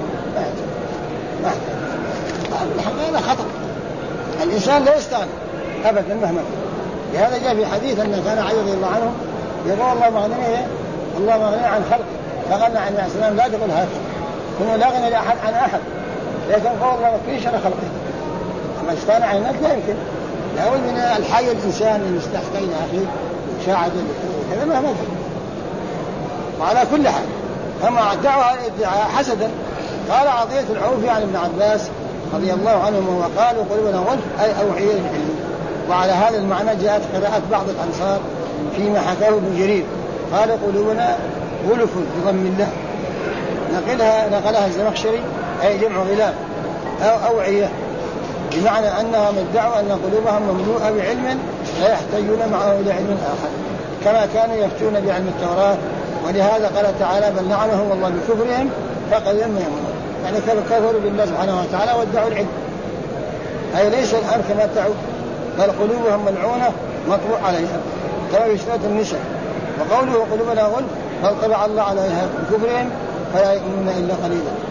هذا خطأ. الإنسان لا يستغني أبدا مهما. لهذا جاء في حديث أن كان علي رضي الله عنه يقول الله مغني عن خلق فغنى عن الإسلام لا تقول هكذا كنا لا غنى لأحد عن أحد لكن قول الله في شر خلقه أما استغنى عن الناس لا يمكن. لأول من الحي الإنسان اللي يستحقين أخيه شاعد كذا ما ممكن. وعلى كل حال أما ادعوا الادعاء حسدا. قال عطية العوفي عن ابن عباس رضي الله عنهم وقالوا قلوبنا غلف أي أوعية العلم. وعلى هذا المعنى جاءت قراءة بعض الأنصار فيما حكاه ابن جرير قال قلوبنا غلف بضم الله نقلها الزمخشري أي جمع غلاف أو أوعية بمعنى أنهم ادعوا أن قلوبهم مملوءة بعلم لا يحتاجون معه إلى علم آخر كما كانوا يفتون بعلم التوراة. ولهذا قال تعالى بل لعنهم الله بكفرهم فقليلا ما يؤمنون يعني كفروا بالله سبحانه وتعالى وادعوا العلم أي ليس الآن كما ادعوا بل قلوبهم ملعونة مطبوع عليها كما في سورة النساء. وقوله قلوبنا غلف بل طبع الله عليها بكفرهم فلا يؤمنون إلا قليلا.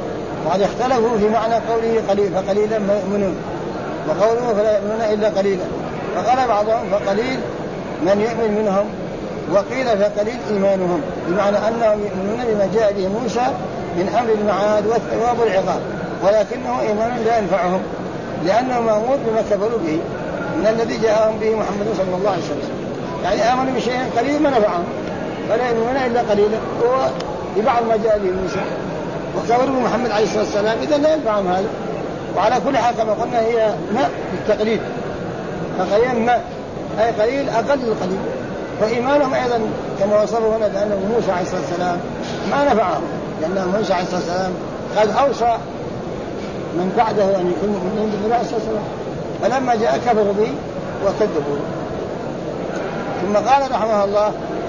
وقد اختلفوا في معنى قوله قليل فقليلا ما يؤمنون، وقوله فلا يؤمنون إلا قليلا، فقال بعضهم فقليل من يؤمن منهم، وقيل فقليل إيمانهم، بمعنى أنهم يؤمنون بما جاء به موسى من أمر المعاد والثواب والعقاب، ولكنه إيمان لا ينفعهم لأنه مأمور بما كفروا به من الذي جاءهم به محمد صلى الله عليه وسلم. يعني آمنوا بشيء قليل ما نفعهم، فلا يؤمنون إلا قليلا، هو ببعض ما جاء به موسى، وكفروا محمد عليه الصلاة والسلام، إذا لا ينفعهم هذا. وعلى كل حال كما قلنا هي ماء بالتقليد، فقليلا ماء أي قليل أقل القليل. وإيمانهم أيضا كما وصفه هنا بأنه موسى عليه الصلاة والسلام ما نفعهم، لأن موسى عليه الصلاة والسلام قد أوصى من بعده أن يكون مؤمنين بالله عليه الصلاة والسلام، فلما جاء كفروا به وكذبوا. ثم قال رحمه الله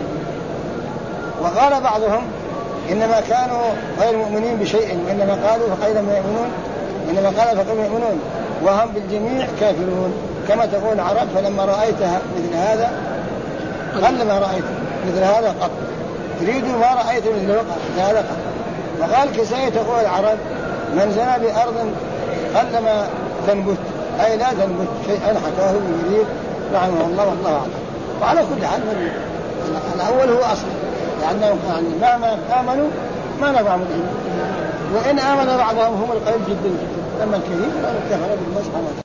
وقال بعضهم إنما كانوا غير مؤمنين بشيء، وإنما قالوا فقيل ما يؤمنون، إنما قال فقيل ما يؤمنون وهم بالجميع كافرون، كما تقول العرب فلما رأيتها مثل هذا قل ما رأيت مثل هذا قط، تريد ما رأيت مثل هذا قط. وقال كسائي تقول العرب من زنى بأرض قل ما تنبت، أي لا تنبت شيئا حكاه ابن جرير رحمه الله والله أعلم. وعلى كل حال الأول هو أصل، لأنه مهما آمنوا ما نفعهم الإيمان، وإن آمن بعضهم هم القليل جدا جدا، أما الكثير فلا كفر بالله سبحانه وتعالى.